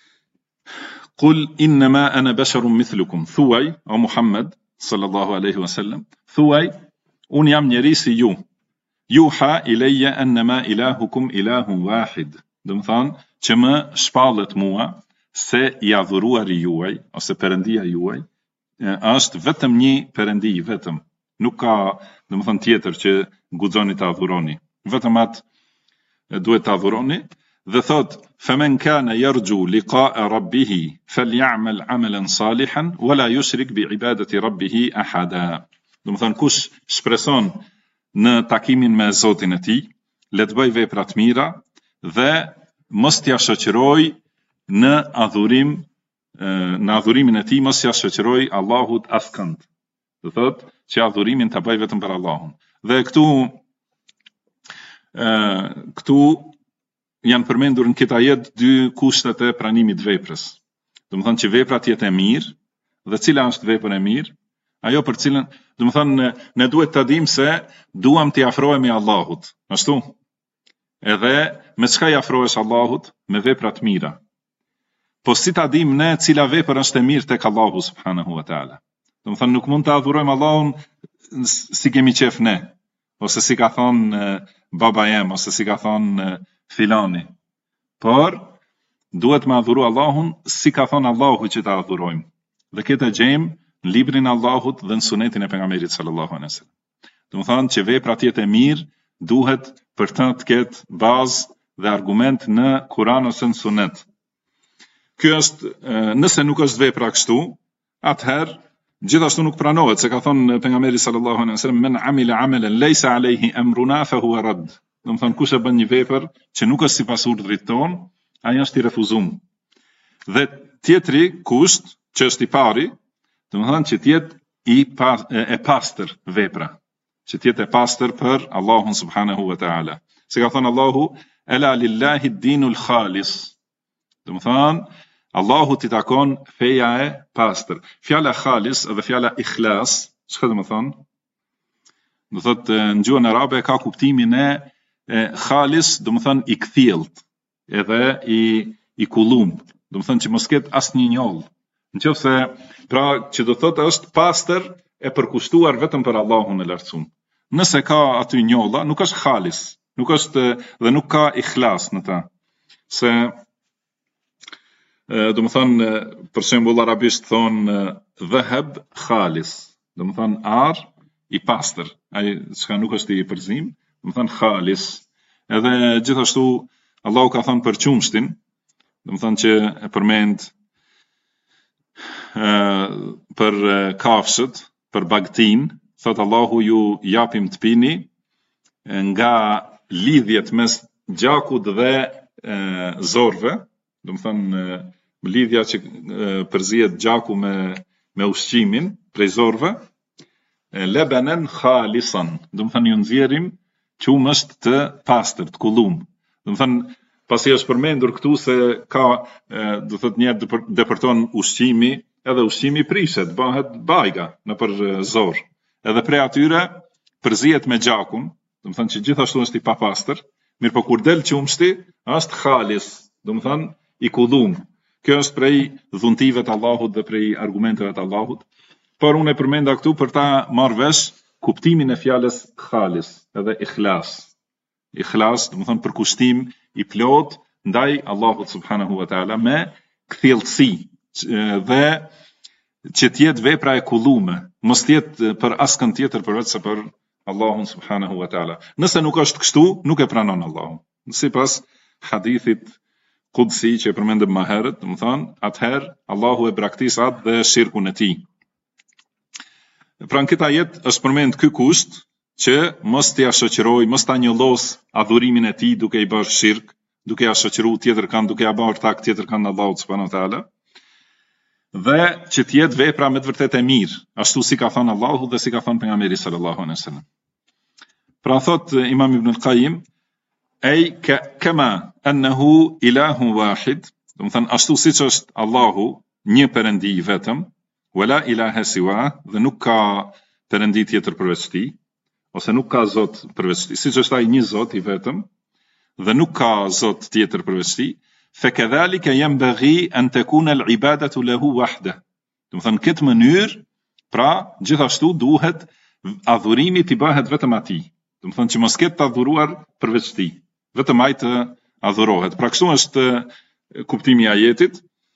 Qul innama ana basharun mithlukum, thuaj o Muhammed sallallahu alaihi wasallam, thuaj un jam njeri si ju. Yuha ilayya annama ilahukum ilahun wahid. Do të thonë që më shpallet mua se i adhuruari juaj ose perëndia juaj është vetëm një perëndi vetëm. Nuk ka, do të thënë tjetër që guxoni ta adhuroni. Vetëm atë duhet ta adhuroni. Dhe thot faman kana yarju liqa'a rabbih falyamal 'amalan salihan wala yushrik bi'ibadati rabbih ahada. Do të thënë kush shpreson në takimin me Zotin e tij, le të bëj vepra të mira dhe mos t'ia shoqëroj në adhurimin e tij, mos t'ia shoqëroj Allahut askënd. Do thotë që adhurimin ta bëj vetëm për Allahun. Dhe këtu janë përmendur në këtë ajet dy kushtet e pranimit veprës. Do të thonë që vepra të jetë e mirë, dhe cila është vepër e mirë? Ajo për cilën, do të thonë ne duhet ta dimë se duam t'i afrohemi Allahut, ashtu? Edhe me çka i afrohesh Allahut? Me vepra të mira. Po si ta dimë ne cila vepër është e mirë tek Allahu subhanahu wa taala? Do të thonë nuk mund të adhurojmë Allahun si kemi qef ne, ose si ka thonë baba jem, ose si ka thonë filani. Por duhet me adhuru Allahun si ka thonë Allahu që ta adhurojmë. Dhe këtë gjejmë në librin e Allahut dhe në sunetin e pejgamberit sallallahu alaihi wasallam. Do të thonë që vepra të jetë e mirë duhet për të ketë bazë dhe argument në Kur'an ose në sunet. Ky është nëse nuk është vepra kështu, atëherë gjithashtu nuk pranohet, se ka thonë pejgamberi sallallahu alaihi wasallam men amila amalan laysa alayhi amruna fa huwa radd. Do të thonë kush e bën një vepër që nuk është sipas urdhrit ton, ai është i refuzuar. Dhe tjetri kusht, që është i pari, do të thonë që të jetë e pastër vepra, që të jetë e pastër për Allahun subhanahu wa taala. Se ka thënë Allahu ela lillahi ad-dinul khalis. Do të thonë Allahu t'i takon feja e pastër. Fjala khalis dhe fjala ikhlas, çka do të thonë? Do thotë në gjuhën arabe ka kuptimin e khalis, do të thonë i kthjellët, edhe i kullum. Do të thonë që mos ketë asnjë njoll. Nëse pra që do thotë është pastër e përkushtuar vetëm për Allahun e lartësuar. Nëse ka aty njolla, nuk është khalis, nuk është dhe nuk ka ikhlas në ta. Se do më thënë, për shembull arabisht thonë dhahab khalis, do më thënë ar i pastër, ai çka nuk është i përzim, do më thënë khalis. Edhe gjithashtu Allahu ka thënë për qumshtin, do më thënë që e përmend për kafshët, për bagtin, thot Allahu ju japim të pini nga lidhjet mes gjakut dhe zorve, do më thënë lidhja që përzihet gjaku me ushqimin prej zorve, lebanan khalisan, do më thënë ju nxjerrim qumësht të pastër, të kullum. Do më thënë pasi është përmendur këtu se ka, do thot njerë depërton ushqimi, edhe ushqimi prishet, bëhet bajga në për zor. Edhe prej atyre përzihet me gjakun, do më thënë që gjithashtu është i papastër, mirë po kur del qumshti, është khalis, do më thënë i kullum. Kjo është prej dhuntive të Allahut dhe prej argumenteve të Allahut, por unë e përmenda këtu për ta marrë vesh kuptimin e fjalës khalis, edhe ikhlas. Ikhlas, do më thënë përkushtim i plot ndaj Allahut subhanahu wa taala me kthjellësi dhe që t'jetë vepra e kullume, mos t'jetë për askën tjetër përveç se për Allahun subhanahu wa taala. Nëse nuk është kështu, nuk e pranon Allahun. Sipas hadithit Qudsi që e përmendëm më herët, do të thonë, atëherë Allahu e braktis atë dhe shirkun e tij. Pra në këtë ajet është përmend ky kusht që mos t'i shoqëroj, mos ta njollos adhurimin e tij duke i bërë shirk, duke ja shoqëruar tjetër kanë, duke ja bërë tak tjetër kanë Allahut subhanahu wa taala. Dhe që t'jetë vepra me të vërtetë e mirë, ashtu si ka thënë Allahu dhe si ka thënë pejgamberi sallallahu alaihi wasallam. Pra thot Imam Ibn al-Qayyim, ai kama annahu ilahun wahid, do të thënë ashtu siç është Allahu një perëndi vetëm, wala ilaha siwa, dhe nuk ka perëndi tjetër përveç tij, ose nuk ka zot përveç tij, siç është ai një zot i vetëm dhe nuk ka zot tjetër përveç tij. فكذلك ينبغي أن تكون العبادة له وحده. Do të thënë këtë mënyrë, pra gjithashtu duhet adhurimi t'i bëhet vetëm atij. Do të thënë që mos ketë të adhuruar përveç tij, vetëm ai të adhurohet. Pra kështu është kuptimi i ajetit,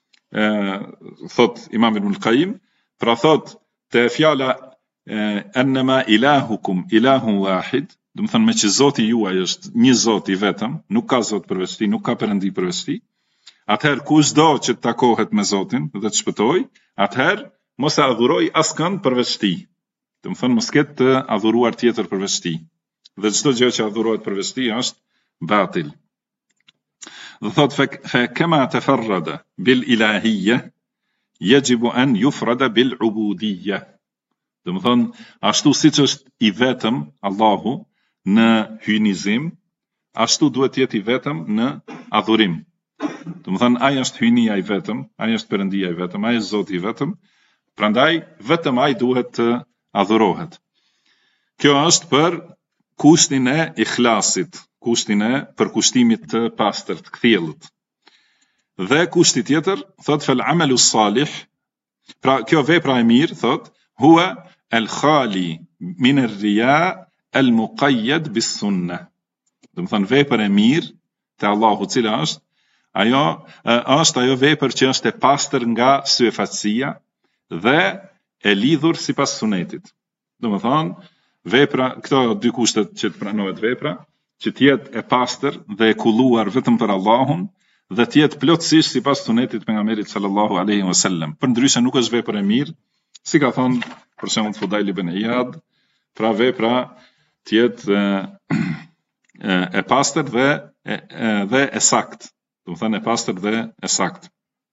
thot Imam Ibn al-Qayyim, pra thot te fjala annama ilahukum ilahun wahid, do të thënë me që Zoti juaj është një Zot i vetëm, nuk ka Zot përveç tij, nuk ka perëndi përveç tij. Atëherë kushdo që të takohet me Zotin dhe të shpëtoj, atëherë mos e adhuroj askën përveç tij. Do të thënë mos ketë të adhuruar tjetër përveç tij. Dhe çdo gjë që adhurohet përveç tij është batil. Dhe thot fa kama tafarrada bil ilahiyya yajibu an yufrada bil ubudiyya. Do të thënë ashtu siç është i vetëm Allahu në hynizim, ashtu duhet të jetë i vetëm në adhurim. Do të thënë ai është hynia i vetëm, ai është perëndia i vetëm, ai është Zoti i vetëm, prandaj vetëm ai duhet të adhurohet. Kjo është për kushtin e ikhlasit, kushtin e përkushtimit të pastër, të kthjellët. Dhe kushti tjetër thot fel amalu salih, pra kjo vepra e mirë thot huwa al khali min ar-riya al-muqayyad bis-sunnah. Do të thënë vepër e mirë te Allahu, cila është ajo vepër që është e pastër nga syefaqësia dhe e lidhur sipas sunetit. Do të thënë vepra, këto dy kushtet që të pranohet vepra, që të jetë e pastër dhe e kulluar vetëm për Allahun dhe të jetë plotësisht sipas sunetit pejgamberit sallallahu alaihi wasallam. Përndryshe nuk është vepër e mirë, si ka thonë për shembull Fudail ibn Iyad, pra vepra të jetë e pastër dhe e saktë. Do të thënë e pastër dhe e saktë.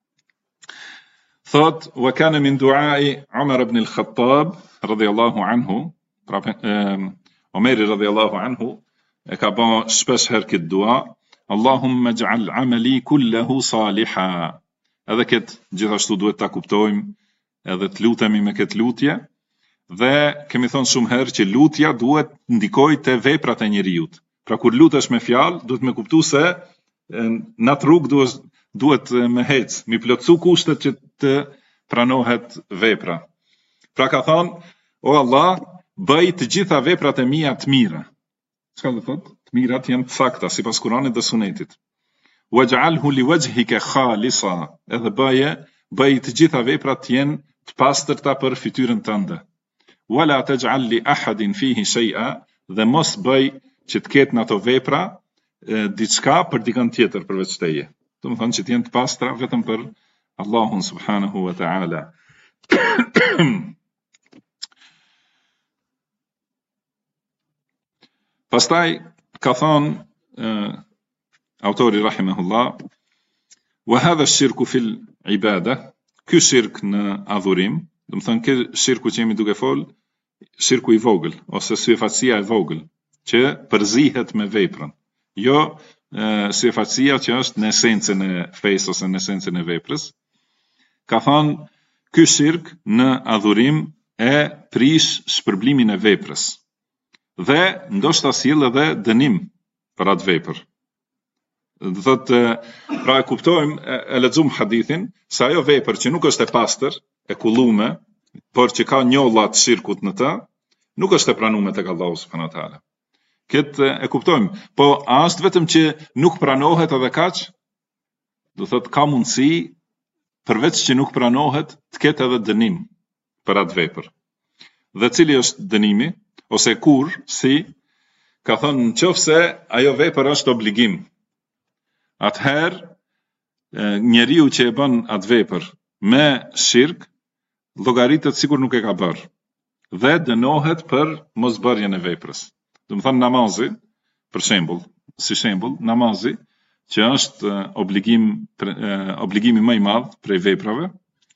Thot wa kana min du'ai Umar ibn al-Khattab radiyallahu anhu, pra Omeri radiyallahu anhu e ka bën shpesh herë këtë dua, Allahumma ij'al 'amali kullahu salihan. Edhe këtë gjithashtu duhet ta kuptojmë, edhe të lutemi me këtë lutje, dhe kemi thënë shumë herë që lutja duhet ndikojë te veprat e njeriut. Pra kur lutesh me fjalë, duhet me kuptu se në atë rrugë duhet me hec, mi plotësu kushtet që të pranohet vepra. Pra ka thonë, o Allah, bëj të gjitha veprat e mia të mira. Çka do thotë? Të mirat janë të sakta sipas Kuranit dhe Sunetit. waj'alhu liwajhika khalisa, edhe bëj të gjitha veprat të jenë të pastërta për fytyrën tënde. Wala taj'al li ahadin fihi shay'a, dhe mos bëj që të ketë në ato vepra diçka për dikën tjetër përveç teje. Do të thonë që të jenë të pastra vetëm për Allahun subhanahu wa ta'ala. Pastaj ka thonë autori rahimahullah, wa hadha ash-shirku fil ibada, ky shirk në adhurim, do të thonë ky shirku që jemi duke fol, shirku i vogël ose syfatësia e vogël që përzihet me veprën, jo syfatësia që është në esencën e fesë ose në esencën e veprës. Ka thonë ky shirk në adhurim e prish shpërblimin e veprës dhe ndoshta sjell edhe dënim për atë vepër. Do thotë, pra e kuptojmë, e lexojmë hadithin se ajo vepër që nuk është e pastër, e kullume, por që ka njolla të shirkut në të, nuk është e pranuar tek Allahu subhanahu wa taala. Këtë e kuptojmë, po a është vetëm që nuk pranohet edhe kaq? Do thotë ka mundësi përveç që nuk pranohet të ketë edhe dënim për atë vepër. Dhe cili është dënimi? Ose kur, si, ka thonë nëse ajo vepër është obligim, atëherë njeriu që e bën atë vepër me shirk, llogaritet sikur nuk e ka bërë dhe dënohet për mosbërjen e veprës. Do të thonë namazi, për shembull, si shembull, namazi që është obligimi më i madh prej veprave,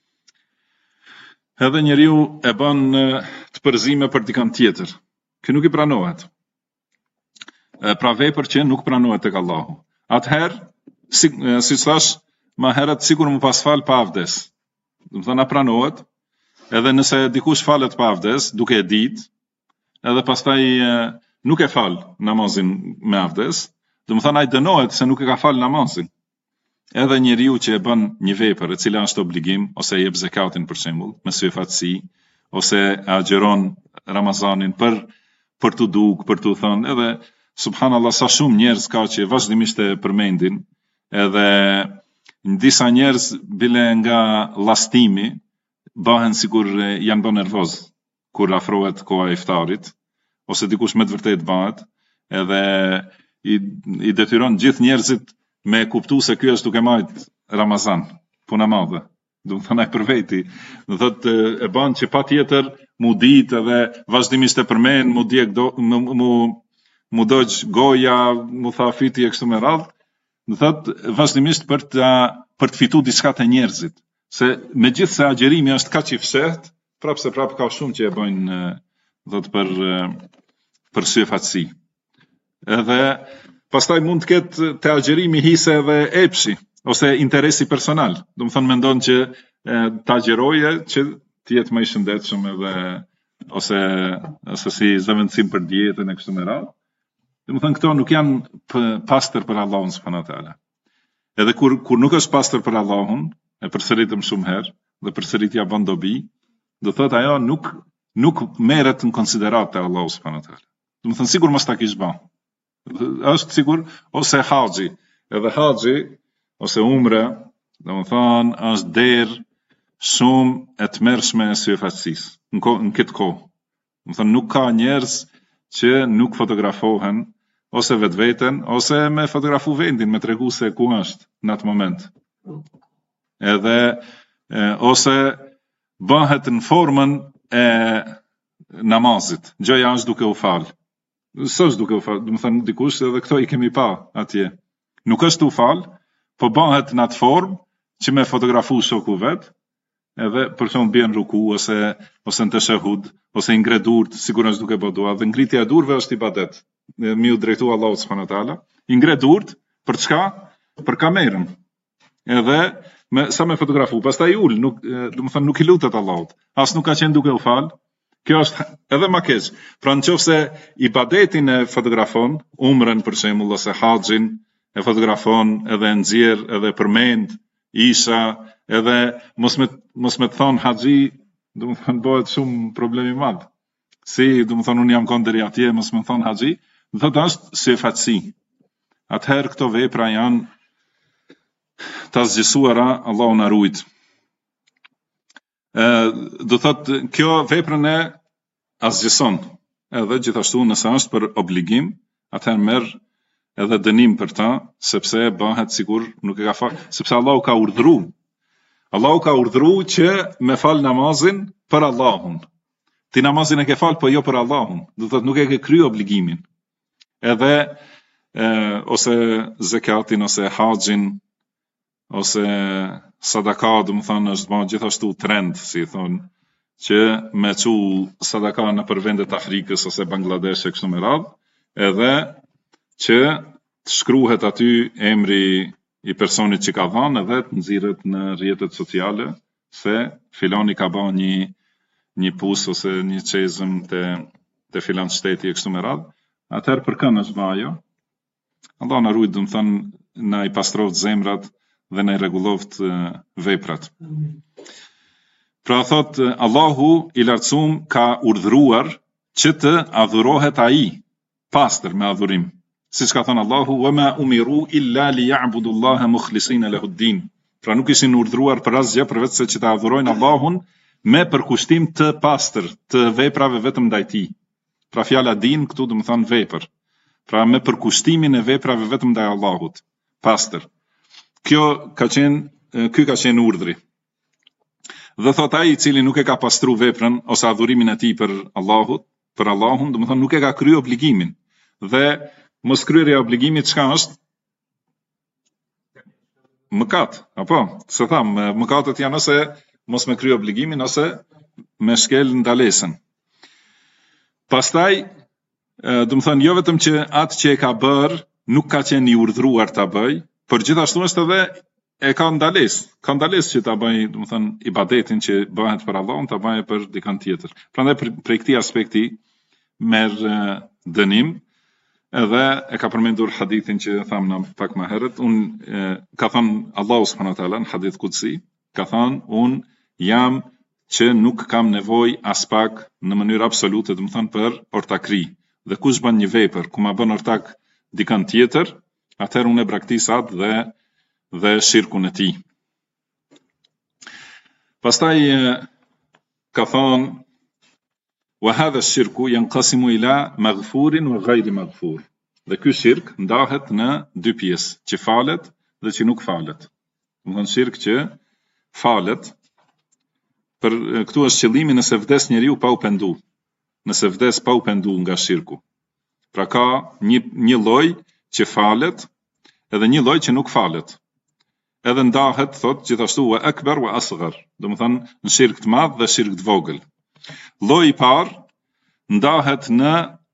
edhe njeriu e bën të përzime për dikën tjetër. Kë nuk i pranohet. Pra vepër që nuk pranohet tek Allahu. Atëherë, si thash më herët, sikur më pas fal pa avdes. Do të thonë pranohet, edhe nëse dikush falet pa avdes, duke e ditë, edhe pastaj nuk e fal namazin me avdes, do të thonë ai dënohet se nuk e ka fal namazin. Edhe njeriu që e bën një vepër e cila është obligim, ose jep zakatin për shembull, me syfatësi, ose agjeron Ramazanin për të duk, për të thënë, edhe subhanallahu sa shumë njerëz ka që vazhdimisht e përmendin, edhe në disa njerëz bile nga llastimi bëhen sikur janë bën nervoz kur afrohet koha e iftarit, ose dikush me të vërtetë bëhet, edhe i detyron gjithë njerëzit me kuptu se ky është duke marrë Ramazan, puna madhe. Do të thonë ai për veti, do thotë e bën që patjetër mu ditë edhe vazhdimisht e përmend, mu dogj goja, mu tha fiti e kështu me radhë, do thotë vazhdimisht për të fituar diçka te njerëzit. Se megjithse agjerimi është kaq i fshehtë, prapë ka shumë që e bëjnë do të për syfatësi. Edhe pastaj mund të ketë te agjerimi hise edhe epshi ose interesi personal. Do të thonë mendon që ta agjeroje që të jetë më i shëndetshëm edhe ose si zëvendësim për dietën e kështu me radhë. Do të thonë këto nuk janë pastër për Allahun subhanahu wa taala. Edhe kur nuk është pastër për Allahun, e përsëritëm shumë herë, dhe përsëritja bën dobi, do thotë ajo nuk merret në konsiderat te Allahu subhanahu wa taala. Do të thonë sigur mos ta kish bën. Është sigur ose haxhi, edhe haxhi ose umre, do të thonë është derë shumë e tmerrshme e syfatësisë në këtë kohë. Do të thonë nuk ka njerëz që nuk fotografohen ose vetveten ose me fotografu vendin, me tregu se ku është në atë moment. Edhe ose bëhet në formën e namazit, gjëja është duke u fal. S'është duke u fal, do të thonë dikush edhe këto i kemi pa atje. Nuk është u fal, po bëhet në atë formë që me fotografu shoku vet, edhe për shembull bën ruku ose në teshahud, ose i ngre durt, sigurisht duke bë dua, dhe ngritja e durve është ibadet. Mi u drejtu Allahu subhanahu wa taala, i ngre durt për çka? Për kamerën. Edhe sa me fotografu, pastaj ul, do të thonë nuk i lutet Allahut. As nuk ka qenë duke u fal. Kjo është edhe më keq. Pra nëse ibadetin e fotografon, umrën për shembull ose haxhin, e fotografon edhe nxjerr edhe përmend isha, edhe mos me të thonë haxhi, do të thonë bëhet shumë problem i madh. Si, do të thonë unë jam kënë deri atje, mos me thonë haxhi, do të është syfatësi. Atëherë këto vepra janë të asgjësuara, Allahu na ruajt. Do thot kjo veprën e asgjëson, edhe gjithashtu nëse është për obligim, atëherë merr edhe dënim për ta, sepse bëhet sikur nuk e ka fal, sepse Allahu ka urdhëruar. Allahu ka urdhëruar që me fal namazin për Allahun. Ti namazin e ke fal, po jo për Allahun. Do thot nuk e ke kryer obligimin. Edhe ose zakatin, ose haxhin, ose sadaka, do të thonë është bën gjithashtu trend, si thonë, që me çu sadaka në për vendet Afrikës ose Bangladesh e kështu me radhë, edhe që të shkruhet aty emri i personit që ka dhënë edhe të nxirret në rrjetet sociale se filani ka bën një pus ose një çezëm te filan shteti e kështu me radhë. Atëherë për kënd është ajo? Allah na ruaj, do të thonë, na i pastroft zemrat dhe na i rregulloft veprat. Pra thot, Allahu i lartësuar ka urdhëruar që të adhurohet ai, pastër me adhurim. Siç ka thënë Allahu, "Wa ma umiru illa liya'budu Allaha mukhlisina lahu ad-din." Pra nuk ishin urdhëruar për asgjë përveç se që të adhurojnë Allahun me përkushtim të pastër, të veprave vetëm ndaj tij. Pra fjala din këtu do të thonë vepër. Pra me përkushtimin e veprave vetëm ndaj Allahut, pastër. Ky ka qenë urdhri. Dhe thot ai i cili nuk e ka pastru veprën ose adhurimin e tij për Allahun, do të thonë nuk e ka kryer obligimin. Dhe mos kryerja e obligimit çka është? Mëkat, apo? Se tham, mëkatet janë ose mos me kryer obligimin ose me shkel ndalesën. Pastaj, do të thonë jo vetëm që atë që e ka bërë nuk ka qenë i urdhëruar ta bëj, por gjithashtu është edhe e ka ndalesë që ta bëj, do të thonë, ibadetin që bëhet për Allahun, ta bëj për dikën tjetër. Prandaj për këtij aspekti merr dënim, edhe e ka përmendur hadithin që thamë pak më herët, ka thënë Allahu subhanahu wa taala në hadith kutsi, ka thënë unë jam që nuk kam nevojë as pak në mënyrë absolute, do të thonë, për ortakri. Dhe kush bën një vepër ku ma bën ortak dikën tjetër, atëherë unë e braktis atë dhe shirkun e tij. Pastaj ka thënë wa hadha ash-shirku yanqasimu ila maghfurin wa ghayri maghfur. Dhe ky shirk ndahet në dy pjesë, që falet dhe që nuk falet. Do të thonë shirk që falet, për këtu është qëllimi nëse vdes njeriu pa u pendu. Nëse vdes pa u pendu nga shirku. Pra ka një lloj që falet edhe një lloj që nuk falet. Edhe ndahet, thot, gjithashtu wa akbar wa asghar. Do të thonë në shirk të madh dhe shirk të vogël. Lloji i parë ndahet në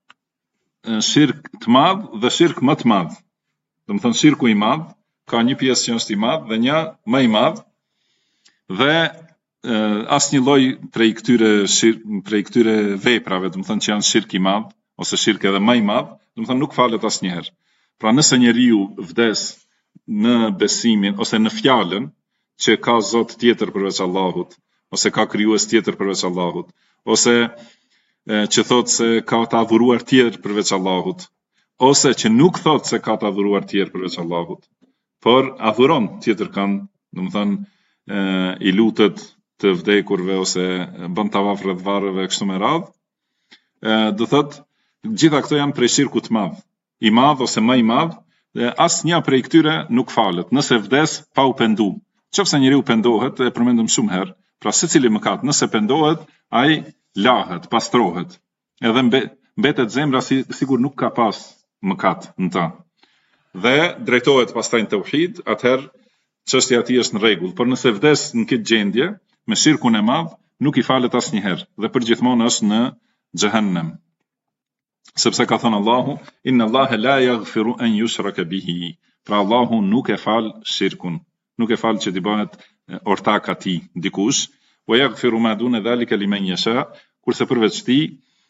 shirk të madh dhe shirk më të madh. Do të thonë shirku i madh ka një pjesë që është i madh dhe një më i madh, dhe asnjë lloj prej këtyre veprave, do të thonë që janë shirk i madh ose shirk edhe më i madh, do të thonë nuk falet asnjëherë. Pra nëse njeriu vdes në besimin ose në fjalën që ka Zot tjetër përveç Allahut, ose ka krijues tjetër përveç Allahut, ose që thot se ka të adhuruar tjetër përveç Allahut, ose që nuk thot se ka të adhuruar tjetër përveç Allahut, por adhuron tjetër kanë, do të thonë i lutet të vdekurve ose bën tavaf rreth varreve kështu me radhë, do thot gjitha këto janë prej shirkut të madh, i madh ose më i madh, dhe asnjë prej këtyre nuk falet nëse vdes pa u pendu. Qofse njeriu pendohet, e përmendëm shumë herë, pra secili mëkat nëse pendohet, ai lahet, pastrohet, edhe mbetet zemra sigur nuk ka pas mëkat në ta. Dhe drejtohet pastaj në tauhid, atëherë çështja e tij është në rregull, por nëse vdes në këtë gjendje me shirkun e madh, nuk i falet asnjëherë dhe përgjithmonë është në xhehenem. Sepse ka thënë Allahu, inna Allaha la yaghfiru an yushraka bihi. Pra Allahu nuk e fal shirkun, nuk e fal që t'i bëhet ortak atij dikush, wa yaghfiru ma duna dhalika liman yasha, kurse përveç tij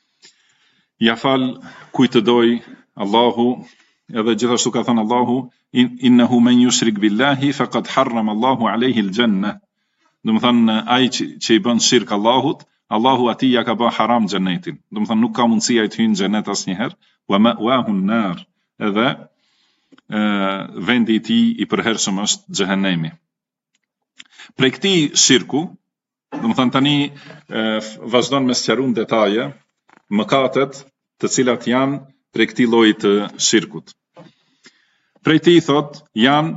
ja fal kujt të doj Allahu, edhe gjithashtu ka thënë Allahu, innahu man yushrik billahi faqad harrama Allahu alayhi al-janna. Do të thonë ai që i bën shirk Allahut, Allahu atij ja ka bë haram xhenetin. Do të thonë nuk ka mundësi ai të hyjë në xhenet asnjëherë, wa ma'wahu an-nar. Edhe vendi I tij I përhershëm është xhehenemi. Prej këtij shirku, domethënë tani vazhdon me sqaruar detaje mëkatet të cilat janë prej këtij lloji të shirkut. Prej tij thot janë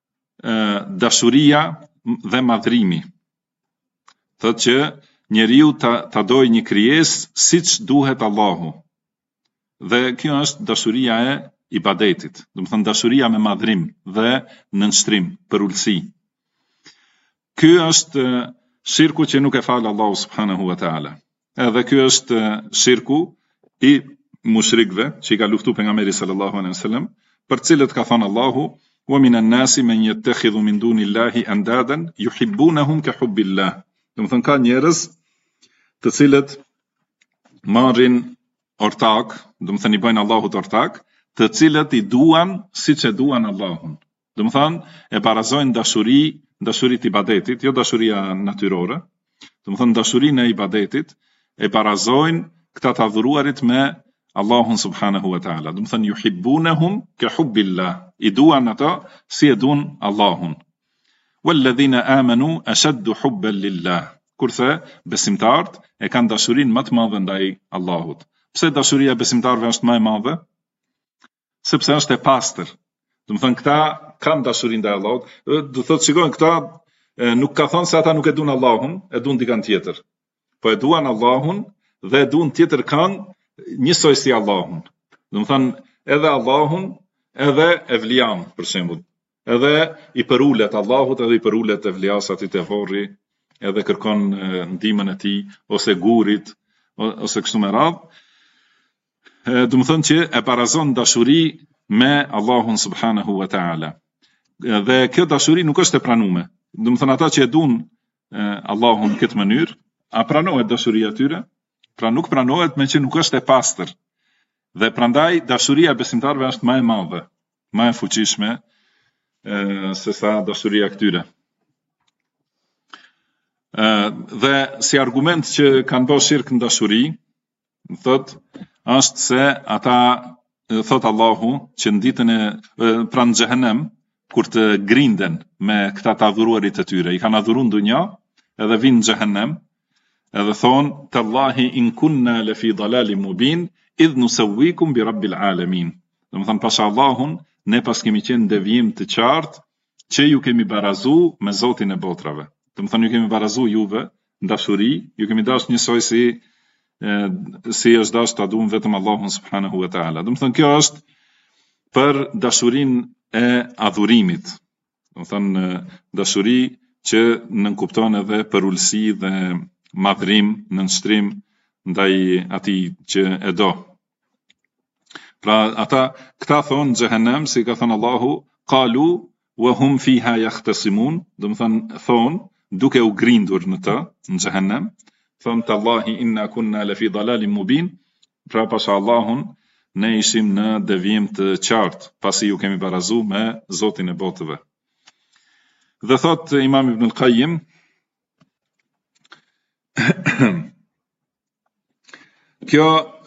dashuria dhe madhrimi. Thot që njeriu ta dojë një krijesë siç duhet Allahu. Dhe kjo është dashuria e ibadetit, domethënë dashuria me madhrim dhe nënshtrim, për ulësi. Ky është shirku që nuk e fal Allahu subhanahu wa taala. Edhe ky është shirku I mushrikëve që I ka luftuar pejgamberi sallallahu alaihi wasallam, për cilët ka thënë Allahu: "Wa minan nasi man yattakhidhu min dunillahi andadan yuhibbunahum ka hubbillah." Domethënë ka njerëz të cilët marrin ortak, domethënë I bëjnë Allahut ortak, të cilët I duan siç e duan Allahun. Domethënë e barazojnë dashuritë I ibadetit, jo dashuria natyrore. Domethënë dashurinë e ibadetit e barazojnë këta të adhuruarit me Allahun subhanahu wa taala. Domethënë yuhibbunahum ka hubbillah. I duan ata si e duan Allahun. Walladhina amanu ashaddu hubban lillah. Kurse besimtarët e kanë dashurinë më të madhe ndaj Allahut. Pse dashuria e besimtarëve është më e madhe? Sepse është e pastër. Domethënë këta kanë dashurinë ndaj Allahut. Do thotë shikojnë këta nuk ka thënë se ata nuk e duan Allahun, e duan dikant tjetër. Po e duan Allahun dhe e duan tjetër kanë njësoj si Allahun. Domethënë edhe Allahun, edhe evlian për shembull. Edhe I përulet Allahut, edhe I përulet evlias atit e vorri, edhe kërkon ndihmën e tij ose gurit ose kështu me radhë. Domethënë që e barazon dashuri me Allahun subhanahu wa taala. Dhe kjo dashuri nuk është e pranuar. Domethënë ata që e duan Allahun në këtë mënyrë, a pranohet dashuria e tyre? Pra nuk pranohet me që nuk është e pastër. Dhe prandaj dashuria e besimtarëve është më e madhe, më e fuqishme se sa dashuria e këtyre. Dhe si argument që kanë bërë shirk në dashuri, thot është se ata thot Allahu që në ditën e pranë xhehenem, kur të grinden me këta të adhuruarit e tyre, I kanë adhuruar në dunja, edhe vinë në xhehenem, edhe thonë tallahi in kunna la fi dalalin mubin idh nusawwikum bi rabbil alamin. Domethënë pasha Allahun ne pas kemi qenë në devijim të qartë që ju kemi barazu me Zotin e botrave. Domethënë ju kemi barazu juve në dashuri, ju kemi dashur njësoj si është dashur ta duam vetëm Allahun subhanahu wa taala. Domethënë kjo është për dashurinë e adhurimit. Domethënë dashuri që nënkupton edhe për ulësi dhe madhrim, nënshtrim ndaj atij që e do. Pra këta thonë xhehenem, si ka thënë Allahu, qalu wa hum fiha yahtasimun, domethënë thonë duke u grindur në të, në xhehenem, thonë tallahi inna kunna la fi dalalin mubin, pra pasha Allahun ne ishim në devijim të qartë, pasi ju kemi barazu me Zotin e botëve. Dhe thot Imam Ibn al-Qayyim, kjo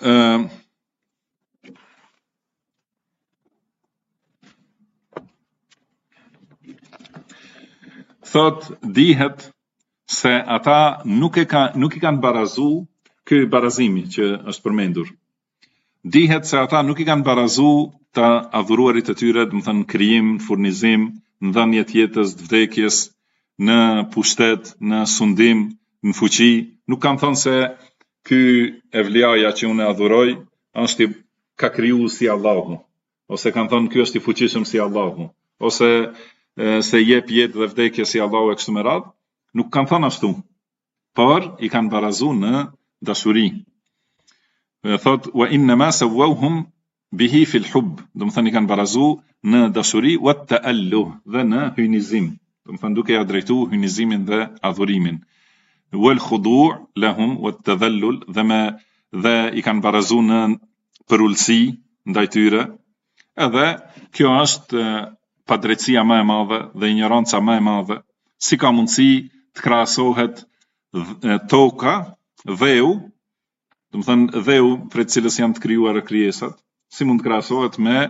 thot dihet se ata nuk I kanë barazu ky barazimi që është përmendur. Dihet se ata nuk I kanë barazu të adhuruarit e tyre, domethënë krijim, furnizim, ndënje të jetës, të vdekjes, në pushtet, në sundim, në fuqi, nuk kanë thënë se ky evliaja që unë adhuroj është ka kriju si Allahu, ose kanë thënë ky është I fuqishëm si Allahu, ose se jep jetë dhe vdekje si Allahu e kështu me radhë, nuk kanë thënë ashtu, por I kanë barazu në dashuri. Thot wa inna ma sawwahum bihi fil hubb, domethënë I kanë barazu në dashuri wa ta'alluh dhe në hynizim, domethënë duke ja drejtuar hynizimin dhe adhurimin. Wal khudu' lahum wat tadhallul, dhe I kanë barazu në përulësi ndaj tyre. Edhe kjo është padrejtësia më e madhe dhe ignoranca më e madhe. Si ka mundësi të krahasohet toka, dheu, domethënë dheu për cilës janë të krijuara krijesat, si mund të krahasohet me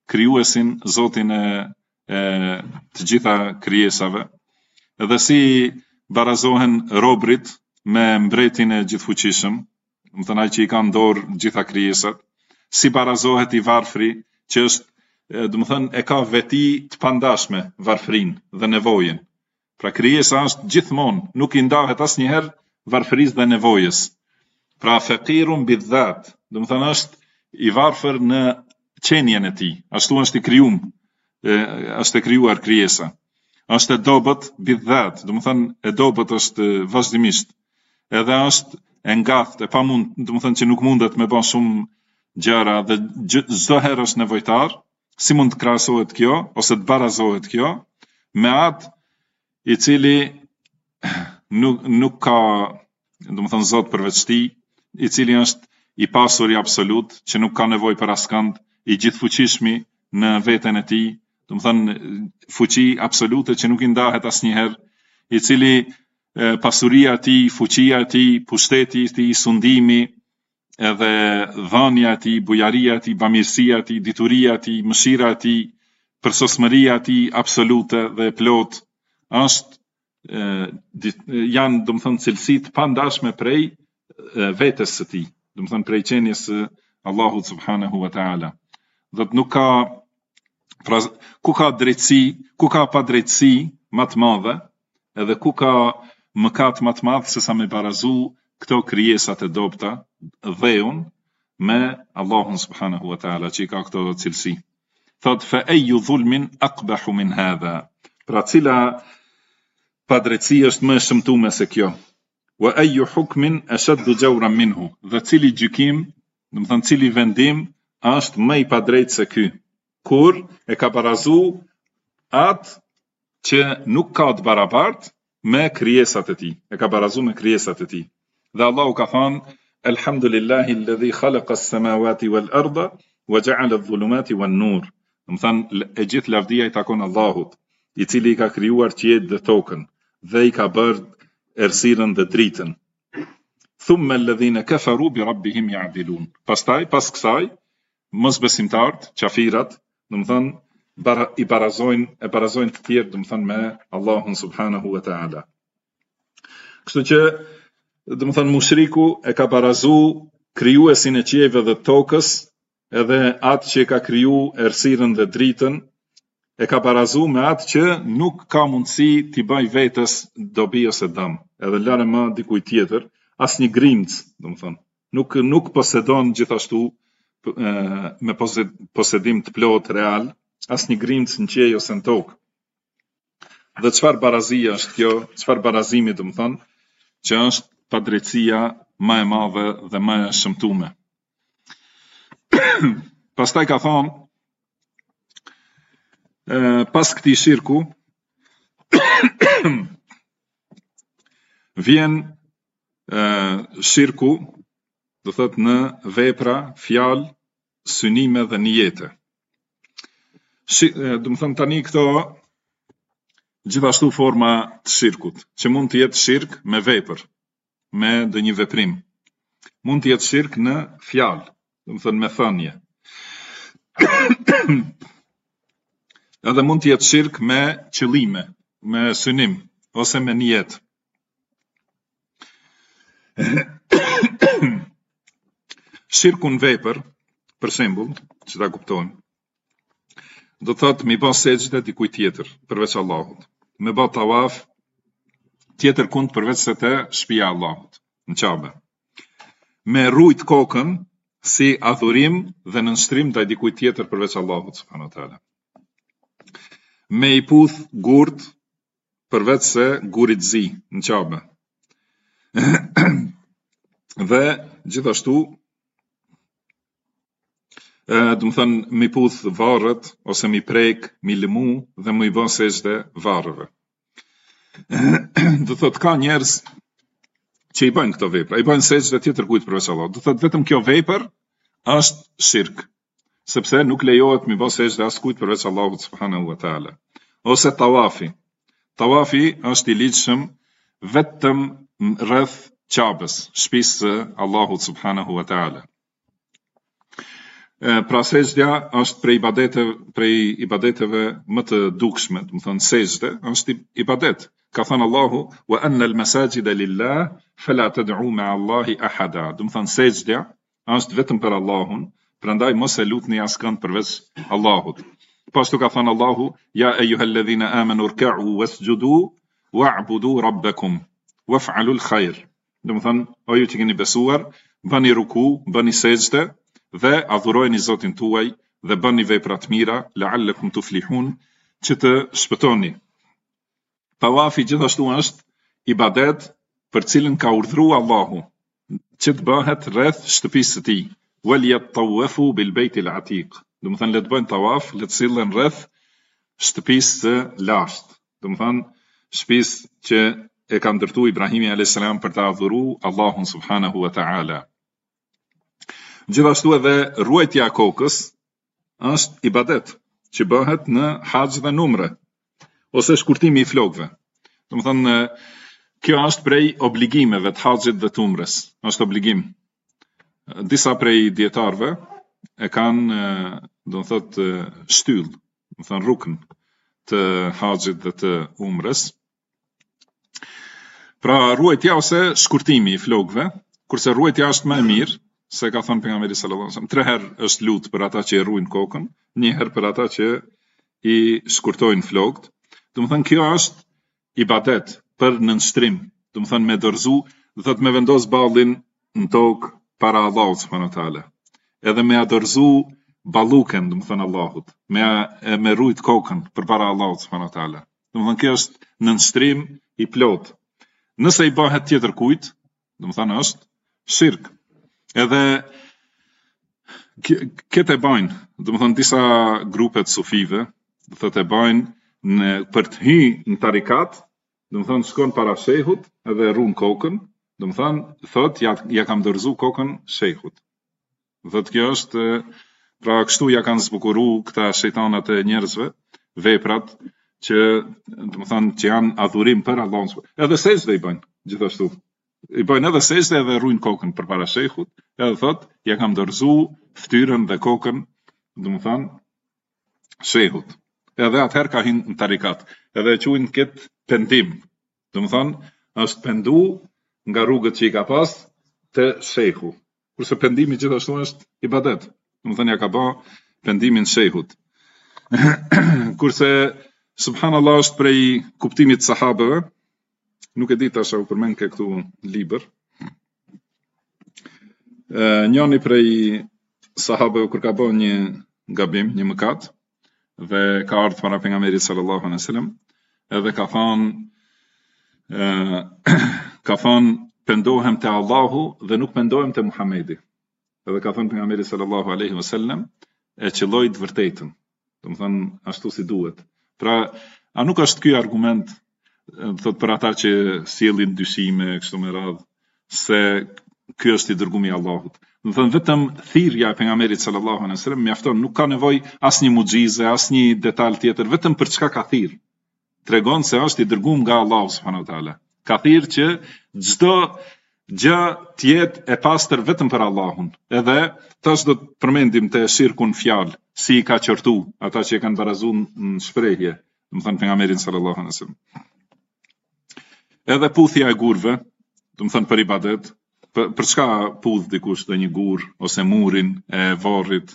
krijuesin, Zotin e të gjitha krijesave, dhe si barazohen robrit me mbretin e gjithfuqishëm, do të thënë ai që i ka në dorë gjitha krijesat, si barazohet i varfri që është, do të thënë e ka veti të pandashme varfrin dhe nevojën. Pra krijesa është gjithmonë, nuk i ndahet asnjëherë varfërisë dhe nevojës. Pra faqirun bidhat, do të thënë është i varfër në qenien e tij, ashtu është i krijuar, është e krijuar krijesa. Është e dobët bidhat, do të thënë e dobët është vazhdimisht. Edhe është e ngatht, e pamund, do të thënë që nuk mundet me bën shumë gjëra dhe çdo herë është nevojtar. Si mund të krahasohet kjo ose të barazohet kjo me atë i cili nuk ka, do të thënë Zot përveç tij, i cili është i pasur i absolut, që nuk ka nevojë për askënd, i gjithfuqishmi në veten e tij, do të thënë fuqi absolute që nuk i ndahet asnjëherë, i cili pasuria e tij, fuqia e tij, pushteti i tij, sundimi, edhe dhënia e tij, bujaria e tij, bamirësia e tij, dituria e tij, mëshira e tij, përsosmëria e tij absolute dhe e plot, është janë, do të thënë, cilësitë pandashme prej vetes së tij, do të thënë prej qenies së Allahut subhanahu wa taala. Dhe nuk ka, pra, ku ka drejtësi, ku ka padrejtësi më të madhe, edhe ku ka mëkat më të madh se sa me barazu këto krijesat e dobta dheun me Allahun subhanahu wa taala që i ka këto cilësi. Thot fa ayu dhulmin aqbahu min hadha. Pra cila padrejtësi është më e shëmtuar se kjo? Wa ayu hukmin ashaddu jawran minhu. Dhe cili gjykim, do të thënë cili vendim është më i padrejtë se ky? Kur e ka barazu atë që nuk ka të barabartë me krijesat e tij. E ka barazu me krijesat e tij. Dhe Allahu ka thënë Alhamdulillahi alladhi khalaqa as-samawati wal arda wa ja'ala adh-dhulumati wan nur. Do të thënë e gjithë lavdia i takon Allahut, i cili i ka krijuar qiellin dhe tokën dhe i ka bërë errësirën dhe dritën. Thumma alladhina kafaru bi rabbihim ya'dilun. Pastaj, pas kësaj, mosbesimtarët, qafirat, do të thënë i barazojnë të tjerë, do të thënë me Allahun subhanahu wa taala. Kështu që, do të thënë mushriku e ka barazu krijuesin e qiejve dhe tokës, edhe atë që ka kriju errësirën dhe dritën, e ka barazu me atë që nuk ka mundësi t'i bëj vetës dobi ose dëm, edhe lëre më dikujt tjetër, asnjë grimc, do të thënë, nuk posedon gjithashtu me posedim të plot real, asnjë grimc në qiej ose në tokë. Dhe çfarë barazia është kjo, çfarë barazimi, do të thënë, që është padrejtësia më e madhe dhe më e shëmtuar. Pastaj ka thonë, pas këtij shirku vjen shirku, do thot në vepra, fjalë, synime dhe niyete. Do të thënë tani këto gjithashtu forma të shirkut, që mund të jetë shirk me vepër, me ndonjë veprim. Mund të jetë shirk në fjalë, do të thënë me thënie. Edhe mund të jetë shirk me qëllime, me synim, ose me niyet. Shirku në vepër, për shembull, që ta kuptojmë, do thotë mi bë sejdë dikujt tjetër përveç Allahut, me bë tawaf tjetër kund përveç se te shtëpia e Allahut, në Kabe. Me rujt kokën si adhurim dhe nënshtrim ndaj dikujt tjetër përveç Allahut subhanahu wa taala. Me i puth gurt përveç se gurit zi në Kabe. Dhe gjithashtu do të thënë mi puth varret ose mi prek, mi lëmu dhe mi bën sejdë varreve. Do thotë ka njerëz që i bëjnë këto vepra, i bëjnë sejdë tjetër kujt përveç Allahut. Do thotë vetëm kjo vepër është shirk, sepse nuk lejohet mi bën sejdë as kujt përveç Allahut subhanahu wa taala. Ose tawafi. Tawafi është i lidhshëm vetëm rreth Kabes, shtëpisë së Allahut subhanahu wa taala. Pra sejdja është prej ibadeteve më të dukshme, do të thonë sejdë është ibadet. Ka thënë Allahu, wa anna al-masajida lillah fala tad'u ma'a Allahi ahada. Do të thonë sejdja është vetëm për Allahun, prandaj mos e lutni askënd përveç Allahut. Po ashtu ka thënë Allahu, ya ayyuhalladhina amanu irka'u wasjudu wa'budu rabbakum waf'alul khair. Do të thonë, o ju që keni besuar, bëni ruku, bëni sejdë dhe adhurojeni Zotin tuaj dhe bëni vepra të mira, la'allakum tuflihun, që të shpëtoni. Tawafi gjithashtu është ibadet për cilën ka urdhëruar Allahu që të bëhet rreth shtëpisë së tij. Wal yatawafu bil baytil atiq. Do të thonë le të bëjnë tawaf, le të sillen rreth shtëpisë së lashtë. Do të thonë shtëpisë që e ka ndërtuar Ibrahimi alayhis salam për të adhuruar Allahun subhanahu wa ta'ala. Gjithashtu edhe ruajtja e kokës është ibadet që bëhet në haxh dhe në umre ose shkurtimi i flokëve. Do të thonë kjo është prej obligimeve të haxhit dhe të umres. Është obligim. Disa prej dietarëve e kanë do të thotë shtyll, do të thonë rukn të haxhit dhe të umres. Pra ruajtja ose shkurtimi i flokëve, kurse ruajtja është më e mirë. Se ka thënë pejgamberi sallallahu alajhi wasallam, 3 herë është lut për ata që e ruajnë kokën, 1 herë për ata që i shkurtojnë flokët. Do të thonë kjo është ibadet për nënshtrim, do të thonë me dorëzu, do thotë me vendos ballin në tokë para Allahut subhanahu wa taala. Edhe me adorëzu balluken, do të thonë Allahut, me rujt kokën përpara Allahut subhanahu wa taala. Do të thonë kjo është nënshtrim i plot. Nëse i bëhet tjetër kujt, do të thonë është shirk. Edhe këtë e bajnë, do të thonë disa grupet sufive, do thotë e bajnë për të hyrë në tarikat, do të thonë shkon para shehut edhe run kokën, do të thonë thotë ja kam dorëzu kokën shehut. Thotë kjo është pra kështu ja kanë zbukuruar këta shejtanat e njerëzve, veprat që do të thonë që janë adhurim për Allahun. Edhe sejdë i bajnë gjithashtu. I bajnë edhe sejdë edhe rujnë kokën përpara shehut, edhe thotë ja kam dorëzu fytyrën dhe kokën, do të thonë shehut. Edhe atëherë ka hyrë në tarikat. Edhe e quajnë këtë pendim. Do të thonë është pendu nga rrugët që i ka pas të shehu. Kurse pendimi gjithashtu është ibadet. Do të thonë ja ka bë pendimin shehut. Kurse subhanallahu është prej kuptimit të sahabëve. Nuk e di tash u përmend ke këtu libër. Njëri prej sahabëve kur ka bën një gabim, një mëkat, dhe ka ardhur para pejgamberit sallallahu alaihi wasallam, edhe ka thonë pendohem te Allahu dhe nuk pendohem te Muhamedi. Edhe ka thonë pejgamberi sallallahu alaihi wasallam e qelloi të vërtetën. Do të thonë ashtu si duhet. Pra, a nuk është ky argument thot për ata që sjellin dyshime kështu me radhë se ky është i dërgumi i Allahut. Do të thonë vetëm thirrja e pejgamberit sallallahu alaihi wasallam mjafton, nuk ka nevojë asnjë mucize, asnjë detaj tjetër, vetëm për çka ka thirr. Tregon se është i dërguar nga Allahu subhanahu wa taala. Ka thirr që çdo gjë të jetë e pastër vetëm për Allahun. Edhe tash do të përmendim te shirkun fjalë, si i ka qortu ata që e kanë barazuar në shprehje, do të thonë pejgamberin sallallahu alaihi wasallam. Edhe puthja e gurve, do të thonë për ibadet, për çka puth dikush dhe një gur ose murin e varrit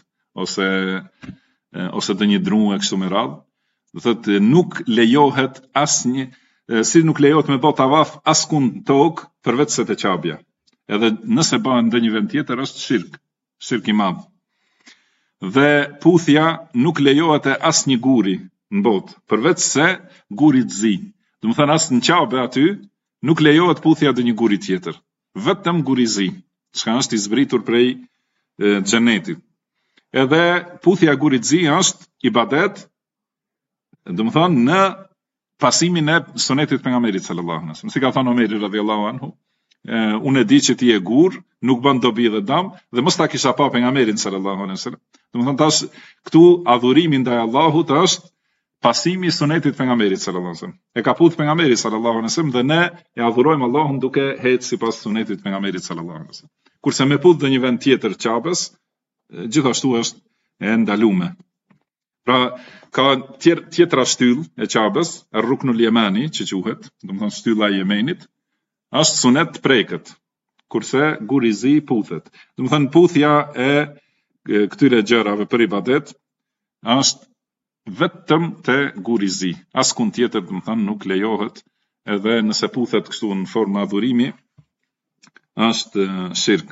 ose dhe një druë kështu me radhë, do thotë nuk lejohet asnjë, si nuk lejohet me bë tavaf askund tokë përveç se te Qabja. Edhe nëse bëhen ndonjë vend tjetër është shirk i madh. Dhe puthja nuk lejohet e asnjë guri në botë, përveç se guri të zi. Do të thonë as në Qabe aty nuk lejohet puthja dhe një guri tjetër, vetëm guri i zi, çka është i zbritur prej xhenetit. Edhe puthja e gurit zi është ibadet, do të thonë në pasimin e sunetit pejgamberit sallallahu alaihi wasallam. Si ka thënë Omeri radhiyallahu anhu, unë e di që ti je gur, nuk bën dobi dhe dëm, dhe mos ta kisha pa pejgamberin sallallahu alaihi wasallam. Do të thonë tash këtu adhurimi ndaj Allahut është pasimi i sunetit pejgamberit sallallahu alaihi wasallam. E ka puth pejgamberi sallallahu alaihi wasallam dhe ne e adhurojmë Allahun duke ecë sipas sunetit pejgamberit sallallahu alaihi wasallam. Kurse me puth në një vend tjetër Qabës, gjithashtu është e ndalume. Pra, ka tjetra shtyllë e Qabës, Ruknul Yemani, që quhet, domethënë shtylla e Yemenit, është sunet preket, kurse gurizi puthet. Domethënë puthja e këtyre gjërave për ibadet është vetëm te gurizi. Askund tjetër, domethënë, nuk lejohet, edhe nëse puthet kështu në formë adhurimi, është shirk.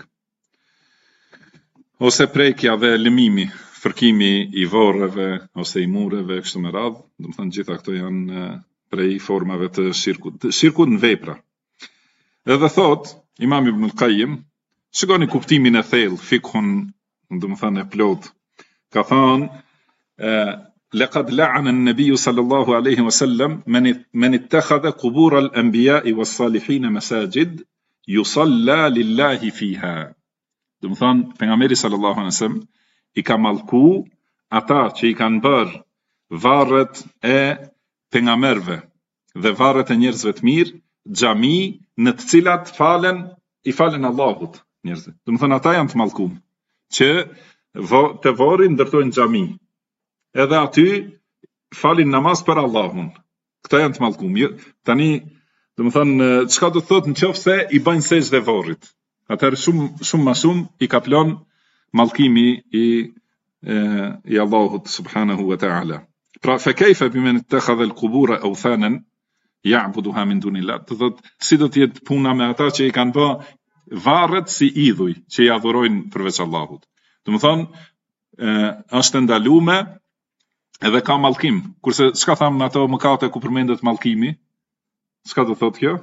Ose prekja dhe lëmimi, fërkimi i varreve ose i mureve kështu me radhë, domethënë gjitha këto janë prej formave të shirkut. Shirkut në vepra. Edhe thot Imam Ibn al-Qayyim, shikoni kuptimin e thellë, fikhun, domethënë e plot. Ka thënë لقد لعن النبي صلى الله عليه وسلم من اتخذ قبور الأنبياء والصالحين مساجد يصلى لله فيها. Domethënë pejgamberi sallallahu alaihi wasallam I ka mallku ata që I kanë bërë varret e pejgamberëve dhe varret e njerëzve të mirë xhami në të cilat I falen Allahut njerëzit. Domethënë ata janë të mallkuar që të varrin ndërtojnë xhami. Edhe aty falin namaz për Allahun. Këta janë të mallkuar. Tani, domethënë çka do të thotë nëse I bëjnë sejdë varrit. Atëherë shumë më shumë I kaplon mallkimi I Allahut subhanahu wa ta'ala. Pra fa kayfa biman ittakhadha al-qubur awthanan ya'buduha min dunillah. Do thotë si do të jetë puna me ata që I kanë bë varret si idhuj që I adhurojnë përveç Allahut. Domethënë është ndaluar edhe ka mallkim. Kurse çka thamë në ato mëkate ku përmendet mallkimi? Çka do thotë kjo?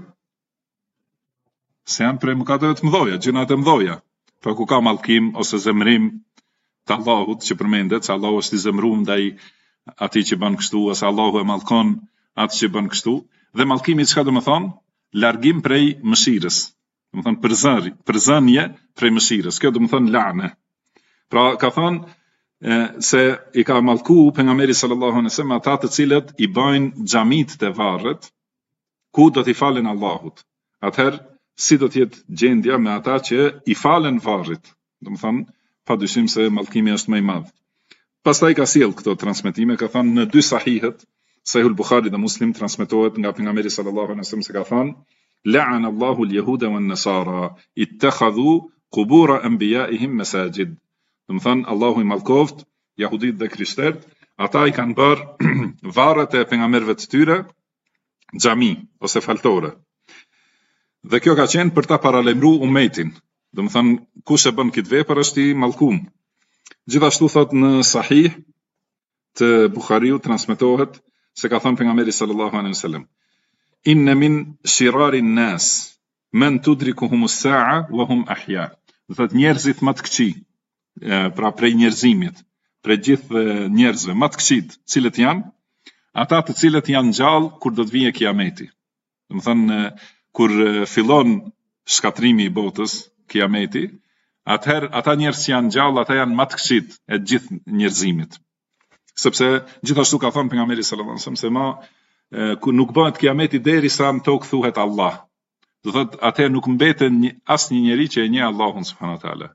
Se janë prej mëkateve të mëdha, gjërat e mëdha. Pra ku ka mallkim ose zemrim të Allahut që përmendet, se Allahu është I zemruar ndaj atij që bën kështu, ose Allahu e mallkon atë që bën kështu. Dhe mallkimi çka do të thonë? Largim prej mëshirës. Do të thonë përzënje prej mëshirës. Kjo do të thonë lane. Pra ka thonë se I ka mallku pejgamberi sallallahu alaihi wasallam ata të cilët I bëjnë xhamit të varret ku do t'i falen Allahut. Atëherë si do të jetë gjendja me ata që I falen varrit. Domethënë padyshim se mallkimi është më I madh. Pastaj ka sjell këto transmetime, ka thënë në dy sahihet, Sahihul Buhari dhe Muslim transmetohet nga pejgamberi sallallahu alaihi wasallam se ka thënë la'ana Allahu al-yahuda wan-nasara ittakhadhu qubur anbiya'ihim masajid. Domethënë Allahu I mallkoft jehudit dhe krishterët, ata I kanë bërë varret e pejgamberëve të tyre xhami ose faltore. Dhe kjo ka qenë për ta paralajmëruar ummetin. Domethënë kush e bën këtë vepër është I mallkuar. Gjithashtu thot në Sahih të Buhariu transmetohet se ka thënë pejgamberi sallallahu alaihi wasallam inna min shirarin nas man tudrikuhum as-sa'a wa hum ahya. Do thot njerëzit më të këqij, pra prej njerëzimit, prej gjithë njerëzve më të këqit, cilët janë ata të cilët janë gjallë kur do të vijë kiameti. Domethënë kur fillon shkatrimi I botës, kiameti, atëherë ata njerëz që janë gjallë, ata janë më të këqit e gjithë njerëzimit. Sepse gjithashtu ka thënë pejgamberi sallallahu alajhi wasallam se ku nuk bëhet kiameti derisa në tokë thuhet Allah. Do thotë atëherë nuk mbeten asnjë njeri që e njeh Allahun subhanahu wa taala.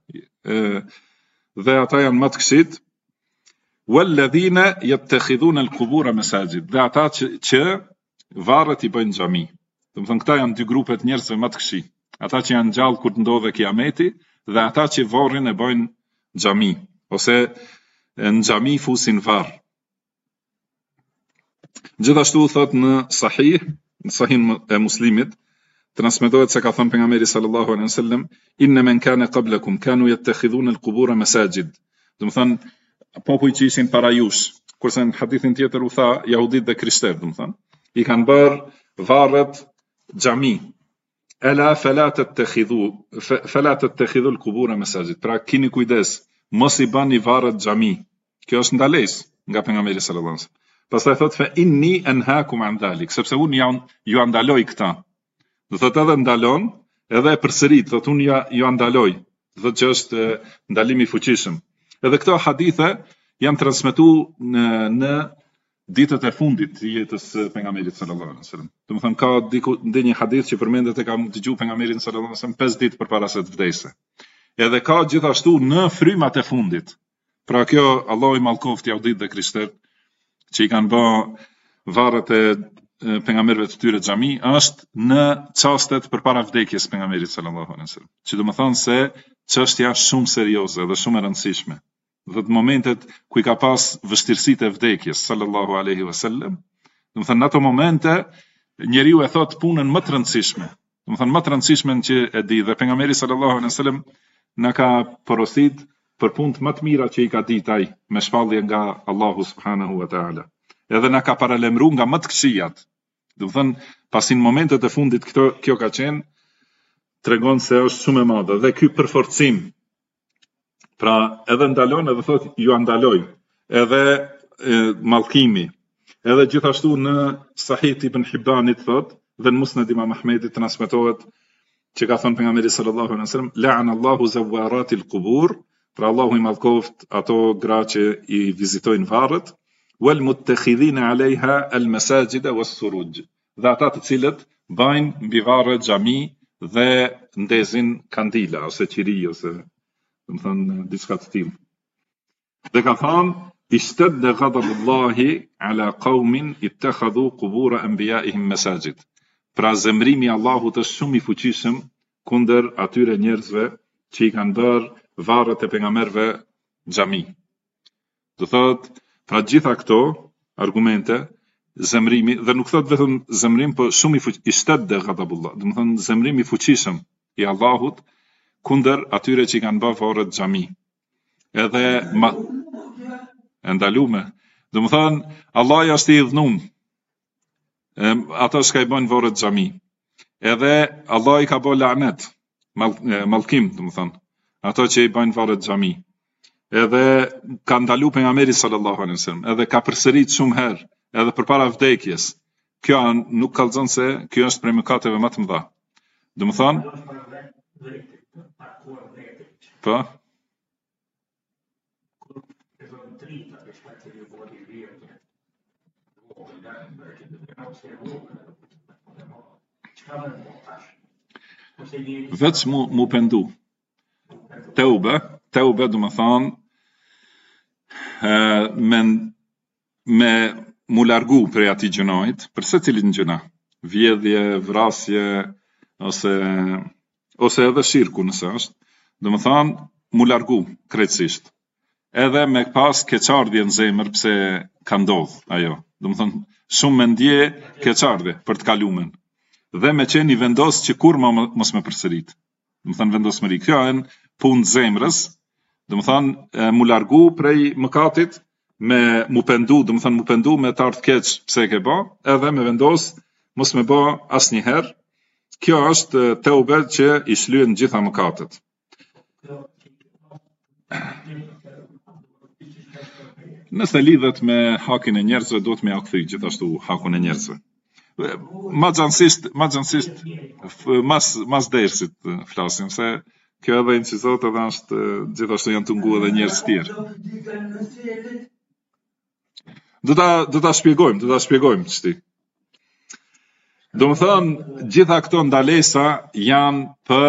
Dhe ata janë më të këqit. Walladhina yattakhidhuna al-qubur masajid. Dhe ata që varret I bëjnë xhami. Domethënë këta janë dy grupe të njerëzve më të këqij. Ata që janë gjallë kur të ndodhe kiameti dhe ata që varrin e bëjnë xhami ose në xhami fusin varr. Gjithashtu thot në Sahih e Muslimit transmetohet se ka thënë pejgamberi sallallahu alaihi wasallam inna man kana qablakum kanu yattakhidhuna al-qubur masajid. Domethënë popujt që ishin para jush, kurse në hadithin tjetër u tha jehudit dhe krishterët, domethënë I kanë bërë varret xhami. Ala fala tattakhidhu al-qubur masajid. Pra keni kujdes, mos I bani varret xhami. Kjo është ndalesë nga pejgamberi sallallahu alaihi wasallam. Pastaj thot fa inni anhaakum an dhalik, sepse unë ju andaloj këta. Do thotë edhe ndalon, edhe e përsërit, thotë unë ju andaloj. Do thotë që është ndalimi I fuqishëm. Edhe këto hadithe janë transmetuar në ditët e fundit të jetës pejgamberit sallallahu alaihi wasallam. Domethënë ka ndonjë hadith që përmendet e kam dëgjuar pejgamberin sallallahu alaihi wasallam 5 ditë përpara se të vdesë. Edhe ka gjithashtu në frymat e fundit. Pra kjo Allah i mallkoft jahudit dhe krishterët që i kanë bë varret e pejgamberëve të tyre xhami, është në çastet përpara vdekjes pejgamberit sallallahu alaihi wasallam. Që do të thonë se çështja shumë serioze dhe shumë e rëndësishme. Dhe të momentet ku i ka pas vështirësitë e vdekjes sallallahu alaihi wasallam, do të thonë në ato momente njeriu e thot punën më të rëndësishme. Do të thonë më të rëndësishmen që e di dhe pejgamberi sallallahu alaihi wasallam na ka porosit për punët më të mira që i ka ditë ai me shpallje nga Allahu subhanahu wa taala. Edhe na ka paralemruar nga më të këqijat. Do të thënë, pasi në momentet e fundit kjo ka qenë, tregon se është shumë e madhe dhe ky përforcim. Pra, edhe ndalon edhe thot ju andaloj, edhe mallkimi. Edhe gjithashtu në Sahih ibn Hibbanit thot dhe në Musnad Imam Ahmedit transmetohet që ka thënë pejgamberi sallallahu alaihi wasallam, la'ana Allahu zawaratil qubur, pra Allahu i mallkoft ato gra që i vizitojnë varret, wal muttakhidhina 'alayha al masajid was suruj. Dhe ata të cilët bajnë mbi varre xhami dhe ndezin kandila ose qiri ose do të thënë diçka të tillë. Dhe ka thënë ishtadda ghadabullahi ala qaumin ittakhadhu qubur anbiya'ihim masajid. Pra zemrimi i Allahut është shumë i fuqishëm kundër atyre njerëzve që i kanë bërë varret e pejgamberëve xhami. Do thotë, pra gjitha këto argumente, zemrimi, dhe nuk thot vetëm zemrim, por shumë i fuqishëm, ishtadda ghadabullah, do të thonë zemrimi i fuqishëm i Allahut kundër atyre që i kanë bërë varret xhami. Edhe e ndalume. Do të thonë, Allah është i dhunum ata që i bën varret xhami. Edhe Allah i ka bërë lanet, mallkim, do të thonë, ato që i bën varret xhami. Edhe ka ndalu pejgamberi sallallahu alaihi wasallam, edhe ka përsërit shumë herë, edhe përpara vdekjes. Kjo nuk kallzon se kjo është prej mëkateve më të mëdha. Do të thonë, po veç mu pendu. Teube do më thonë me mu largu prej ati gjunajt, për se cilin gjuna, vjedhje, vrasje, ose edhe shirku nëse është, do më thonë mu largu krejtësisht. Edhe me pas keqardhje në zemër pse ka ndodh ajo. Do më thonë shumë me ndje keqardhje për të kalumen. Dhe me qenë i vendos që kur mos me përsërit. Do më thonë vendosmëri. Kjo e në punë zemrës, do më thonë mu largu prej mëkatit, me mu pendu, do më thonë mu pendu me të ardhë keq pse ke ba, edhe me vendos mos me ba asnjëherë. Kjo është teube që i shlyen gjitha mëkatet. Nëse lidhet me hakin e njerëzve, do të me akthy gjithashtu hakun e njerëzve. Ma gjansisht, mas dersit flasim, se kjo edhe incizot edhe është gjithashtu janë të ngu edhe njerëz tjerë. Do ta shpjegojmë çti. Do më thënë, gjitha këto ndalesa janë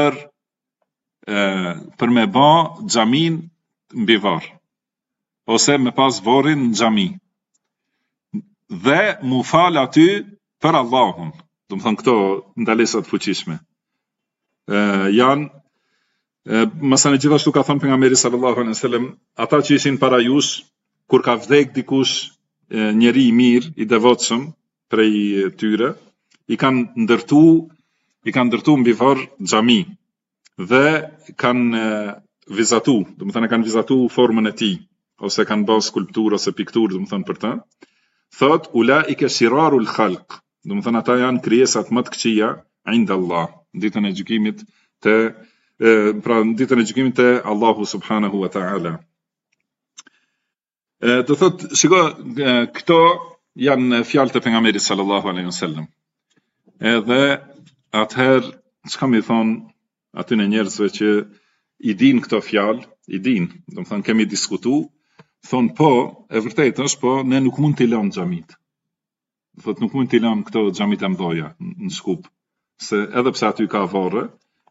për me ba xhamin mbi varr, ose me pas varrin në xhami. Dhe mu fal aty për Allahun. Do më thënë këto ndalesat fuqishme. Janë Mësane gjithashtu ka thënë pejgamberi sallallahu alaihi wasallam, ata që ishin para jush, kur ka vdek dikush njeri i mirë, i devotshëm prej tyre, i kanë ndërtu mbi varr xhami dhe kanë vizatu, do të thënë kanë vizatu formën e tij, ose kanë bërë skulpturë ose pikturë, do të thënë për të. Thot ulaika shirarul khalq, do të thënë ata janë krijesat më të këqija inda Allah, ditën e gjykimit te Allahu subhanahu wa ta'ala. Do thot, shiko, këto janë fjalët e pejgamberit sallallahu alaihi wasallam. Edhe atëherë, çka më thon atyre njerëzve që i din këto fjalë, i din, do të thënë kemi diskutu, thon po, e vërtetë është, po ne nuk mund t'i lëmë xhamit. Do thot nuk mund t'i lëmë këto xhamit e mëdha në Shkup, se edhe pse aty ka varre,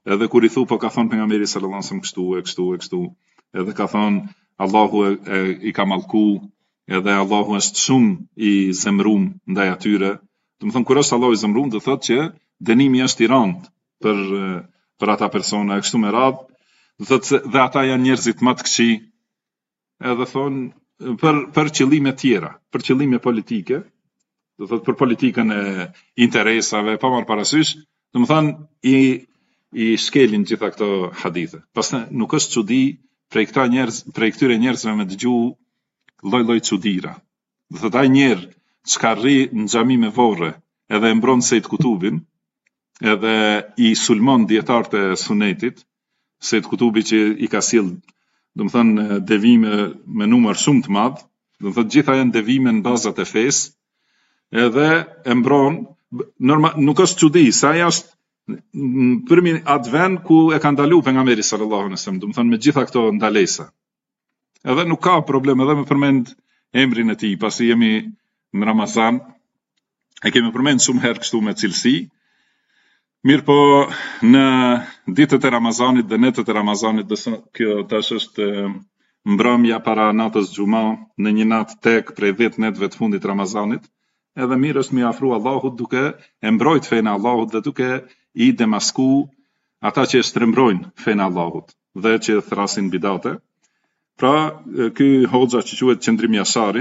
Edhe kur I thu po ka thonë pejgamberi sallallahu alaihi wasallam kështu. Edhe ka thonë Allahu I ka mallku, edhe Allahu është shumë I zemrum ndaj atyre. Do të thonë kur është Allahu I zemrum, do thotë që dënimi është I rëndë për ata persona e kështu me radhë. Do thotë se dhe ata janë njerëzit më të këqij. Edhe thonë për qëllime tjera, për qëllime politike, do thotë për politikën e interesave, pa marrë parasysh, do të thonë I shkelin gjitha këto hadithe. Pastaj nuk është çudi prej këtyre njerëzve me dëgju lloj çudira. Do thotë ai njerëz çka rri në xhami me vorre, edhe e mbron Sejt Kutubin, edhe I sulmon dietarët e sunetit, Sejt Kutubi që I ka sill, do të thonë devime me numër shumë të madh, do të thotë gjitha janë devime në bazat e fesë, edhe e mbron, nuk është çudi, sa ai është përmi atë vend ku e ka ndalu pejgamberi sallallahu alaihi wasallam, do të thonë me gjitha këto ndalesa. Edhe nuk ka problem, edhe me përmend emrin e tij, pasi jemi në Ramazan, e kemi përmend shumë herë kështu me cilësi. Mirë po në ditët e Ramazanit dhe netët e Ramazanit, kjo tash është mbrëmja para natës xhuma, në një natë tek prej 10 netëve të fundit Ramazanit, edhe mirë është me afru Allahut duke e mbrojt fenë Allahut dhe duke I demasku ata që e shtrembrojnë fenë Allahut dhe që thrasin bidate. Pra, ky hoxha që quhet Qendrim Jashari,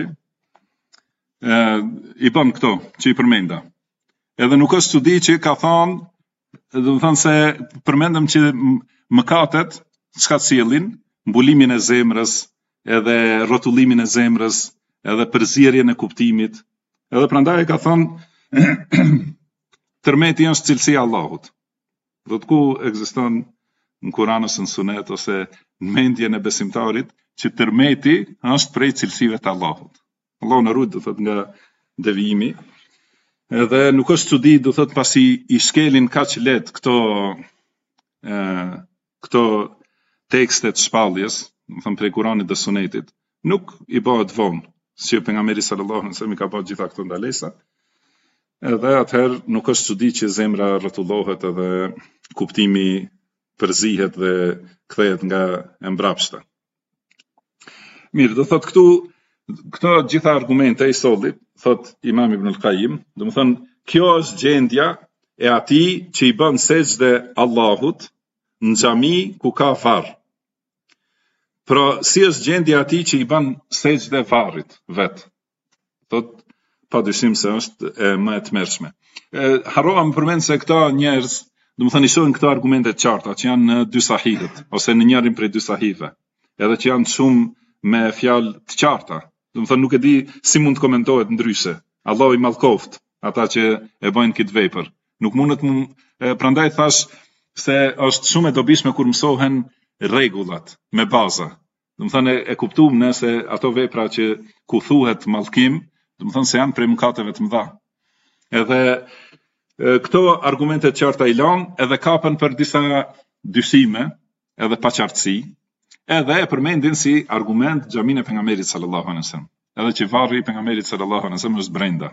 I bën këto që I përmenda. Edhe nuk është çudi që ka thonë, do të thonë se përmendëm që mëkatet çka sjellin, mbulimin e zemrës, edhe rrotullimin e zemrës, edhe përzierjen e kuptimit. Edhe prandaj ka thonë tërmeti është cilësia Allahut. Do të ku ekziston në Kur'an ose në Sunet ose në mendjen e besimtarit që tërmeti është prej cilësive të Allahut. Allahu na ruaj, do thotë nga devijimi. Edhe nuk është çudi, do thotë pasi I shkelin kaq lehtë këto tekste të shpalljes, do thonë prej Kur'anit dhe Sunetit, nuk I bëhet vonë, si pejgamberi sallallahu alaihi wasallam I ka bërë gjitha këto ndalesa. Edhe atëherë nuk është çudi që zemra rrotullohet edhe kuptimi përzihet dhe kthehet nga e mbrapshta. Mirë, do thotë këto gjitha argumente I solli, thot Imam Ibn al-Qayyim, do të thonë kjo është gjendja e atij që I bën sejdë Allahut në xhami ku ka varr. Pra, si është gjendja e atij që I bën sejdë varrit vet. Thot pa dyshim se është më e tmerrshme. Harrova më përmend se këta njerëz, do të thonë I shohin këto argumente të qarta që janë në dy sahihet ose në njërin prej dy sahive, edhe që janë shumë me fjalë të qarta. Do të thonë nuk e di si mund të komentohet ndryshe. Allahu I mallkoft ata që e bëjnë këtë vepër. Nuk mundet prandaj thash se është shumë e dobishme kur mësohen rregullat me baza. Do të thonë e kuptuam nëse ato vepra që ku thuhet mallkim, do të thonë se janë prej mëkateve të mëdha. Edhe këto argumente të qarta I lan, edhe kapen për disa dyshime, edhe paqartësi, edhe e përmendin si argument xhamin e pejgamberit sallallahu alaihi wasallam. Edhe që varri I pejgamberit sallallahu alaihi wasallam është brenda.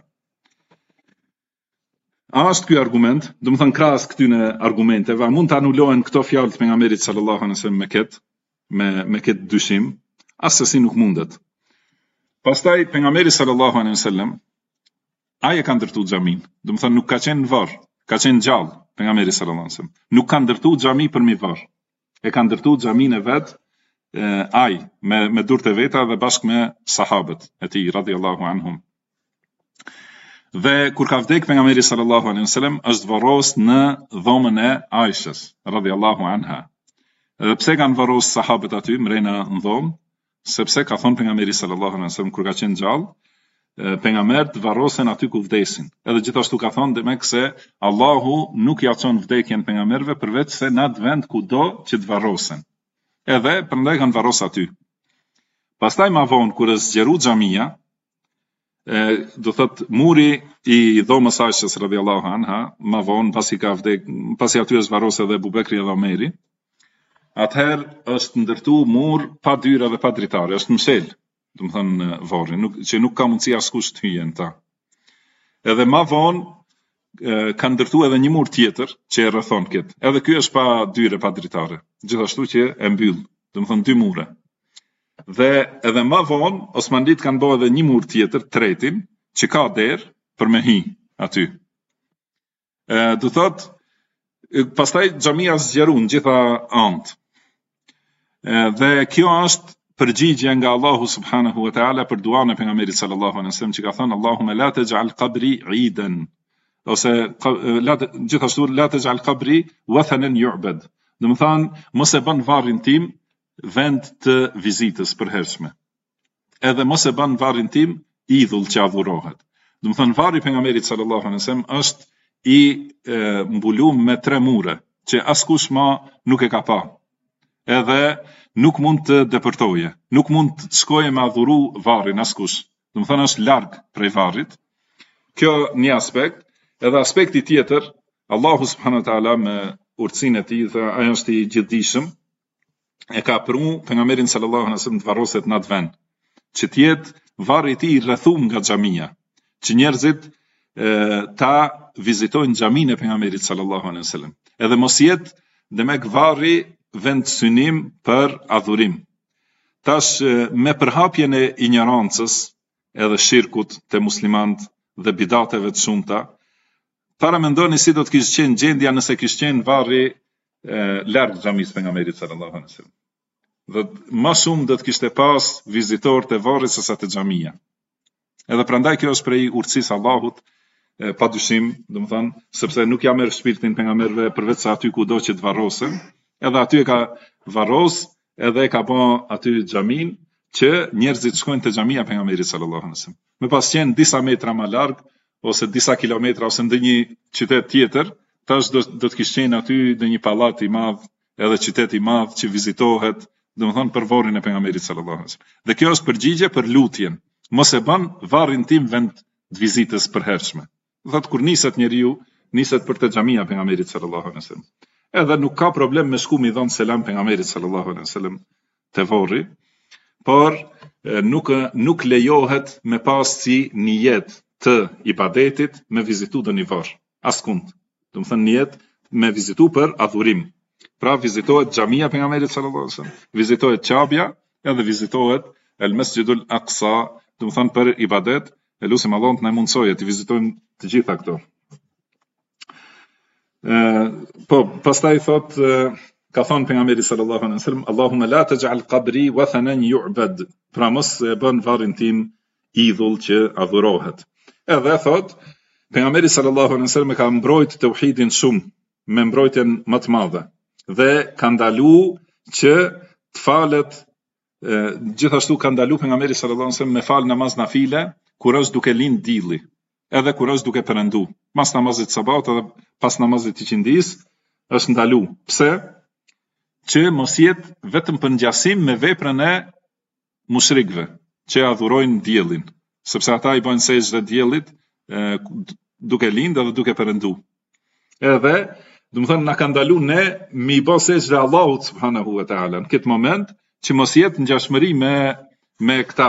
A është ky argument, do të thonë krahas këtyre argumenteve, mund të anulohen këto fjalë të pejgamberit sallallahu alaihi wasallam me këtë dyshim? Asesi nuk mundet. Pastaj pejgamberi sallallahu alaihi wasallam ai e ka ndërtuar xhamin. Do të thonë nuk ka qenë në varr, ka qenë gjallë pejgamberi sallallahu alaihi wasallam. Nuk ka ndërtuar xhami për mi varr. E ka ndërtuar xhamin e vet ai me durrët e veta dhe bashkë me sahabët e tij radhiyallahu anhum. Dhe kur ka vdek pejgamberi sallallahu alaihi wasallam është varros në dhomën e Aishës radhiyallahu anha. Dhe pse kanë varros sahabët aty mrena në dhomë? Sepse ka thonë pejgamberi sallallahu alaihi wasallam kur ka qenë gjallë, pejgamberët varrosen aty ku vdesin. Edhe gjithashtu ka thonë demek se Allahu nuk ja çon vdekjen pejgamberëve përveç se në atë vend ku do që të varrosen. Edhe prandaj kanë varros aty. Pastaj më vonë kur është zgjeru xhamia, do thot muri I dhomës Aishës radhiyallahu anha, më vonë pasi ka vdek, pasi aty është varros edhe Abubekri dhe Omeri, atëherë është ndërtu mur pa dyra dhe pa dritare, është mshel, do të thonë varri, që nuk ka mundësi askush të hyjë në ta. Edhe më vonë ka ndërtuar edhe një mur tjetër që e rrethon këtë. Edhe ky është pa dyre pa dritare. Gjithashtu që e mbyll, domethënë 2 mure. Dhe edhe më vonë Osmanlit kanë bërë edhe një mur tjetër, tretin, që ka derë për me hi aty. Do thot, pastaj xhamia zgjeron gjitha ant. Dhe kjo është përgjigje nga Allahu subhanahu wa taala për duan e pejgamberit sallallahu alaihi wasallam që ka thënë Allahumma la taj'al qabri 'idan, ose gjithashtu la taj'al qabri wathanan yu'bad. Domethënë mos e bën varrin tim vend të vizitës përhershme. Edhe mos e bën varrin tim idhull që adhurohet. Domethënë varri i pejgamberit sallallahu alaihi wasallam është i mbulum me 3 mure që askush më nuk e ka pa. Edhe nuk mund të depërtoje, nuk mund të shkoje me adhuru varrin askush. Domethënë është larg prej varrit. Kjo një aspekt. Edhe aspekti tjetër, Allahu subhanahu wa taala me urtësinë e tij, dhe ai është i gjithdijshëm, e ka pru pejgamberin sallallahu alaihi wasallam të varroset në atë vend, që të jetë varri i tij i rrethum nga xhamia, që njerëzit ta vizitojnë xhaminë e pejgamberit sallallahu alaihi wasallam. Edhe mos jetë demek varri vend synim për adhurim. Tash me përhapjen e ignorancës edhe shirkut të muslimant dhe bidateve të shumta, para mendoni si do të kishte qenë gjendja nëse kishte qenë varri larg xhamisë pejgamberit sallallahu alaihi wasallam. Dhe më shumë do të kishte pas vizitorë të varrit se sa të xhamia. Edhe prandaj kjo është prej urtësisë Allahut, padyshim, domethënë, sepse nuk ja merr shpirtin pejgamberëve përveç sa aty kudo që të varrosen, edhe aty e ka varros, edhe e ka bë aty xhamin që njerëzit shkojnë te xhamia pejgamberit sallallahu alaihi wasallam. Me pas qenë disa metra më larg ose disa kilometra ose ndonjë qytet tjetër, tash do të kishte qenë aty ndonjë pallat i madh, edhe qytet i madh që vizitohet, domethënë për varrin e pejgamberit sallallahu alaihi wasallam. Dhe kjo është përgjigje për lutjen. Mos e bën varrin tim vend të vizitës përhershme. Thotë kur niset njeriu, niset për te xhamia pejgamberit sallallahu alaihi wasallam. Edhe nuk ka problem me shku mi dhon selam pejgamberit sallallahu alaihi wasallam te varri, por nuk lejohet me pas si nijet të ibadetit me vizitu doni varr. Askund. Domethënë nijet me vizitu për adhurim. Pra vizitohet xhamia pejgamberit sallallahu alaihi wasallam, vizitohet Qabja, edhe vizitohet El Masjidul Aqsa, domethënë për ibadet. Elusim Allahun të na mundsojë të vizitojmë të gjitha këto. Po, pastaj thot, ka thonë pejgamberi sallallahu alaihi wasallam, Allahumma la taj'al qabri wathanan yu'bad. Pra mos e bën varrin tim idhull që adhurohet. Edhe thot, pejgamberi sallallahu alaihi wasallam ka mbrojt tauhidin shumë, me mbrojtjen më të madhe. Dhe ka ndalu që të falet, gjithashtu ka ndalu pejgamberi sallallahu alaihi wasallam me fal namaz nafile kur është duke lind dielli, edhe kur është duke perëndu. Mas namazit sabat edhe pas namazit të qindis është ndalu. Pse? Që mos jetë vetëm për ngjasim me veprën e mushrikëve që adhurojnë diellin, sepse ata i bojnë sejdë diellit duke lind edhe duke perëndu. Edhe domethënë na ka ndalu ne mi bë sejdë Allahut subhanahu wa taala në këtë moment që mos jetë ngjashmëri me këta.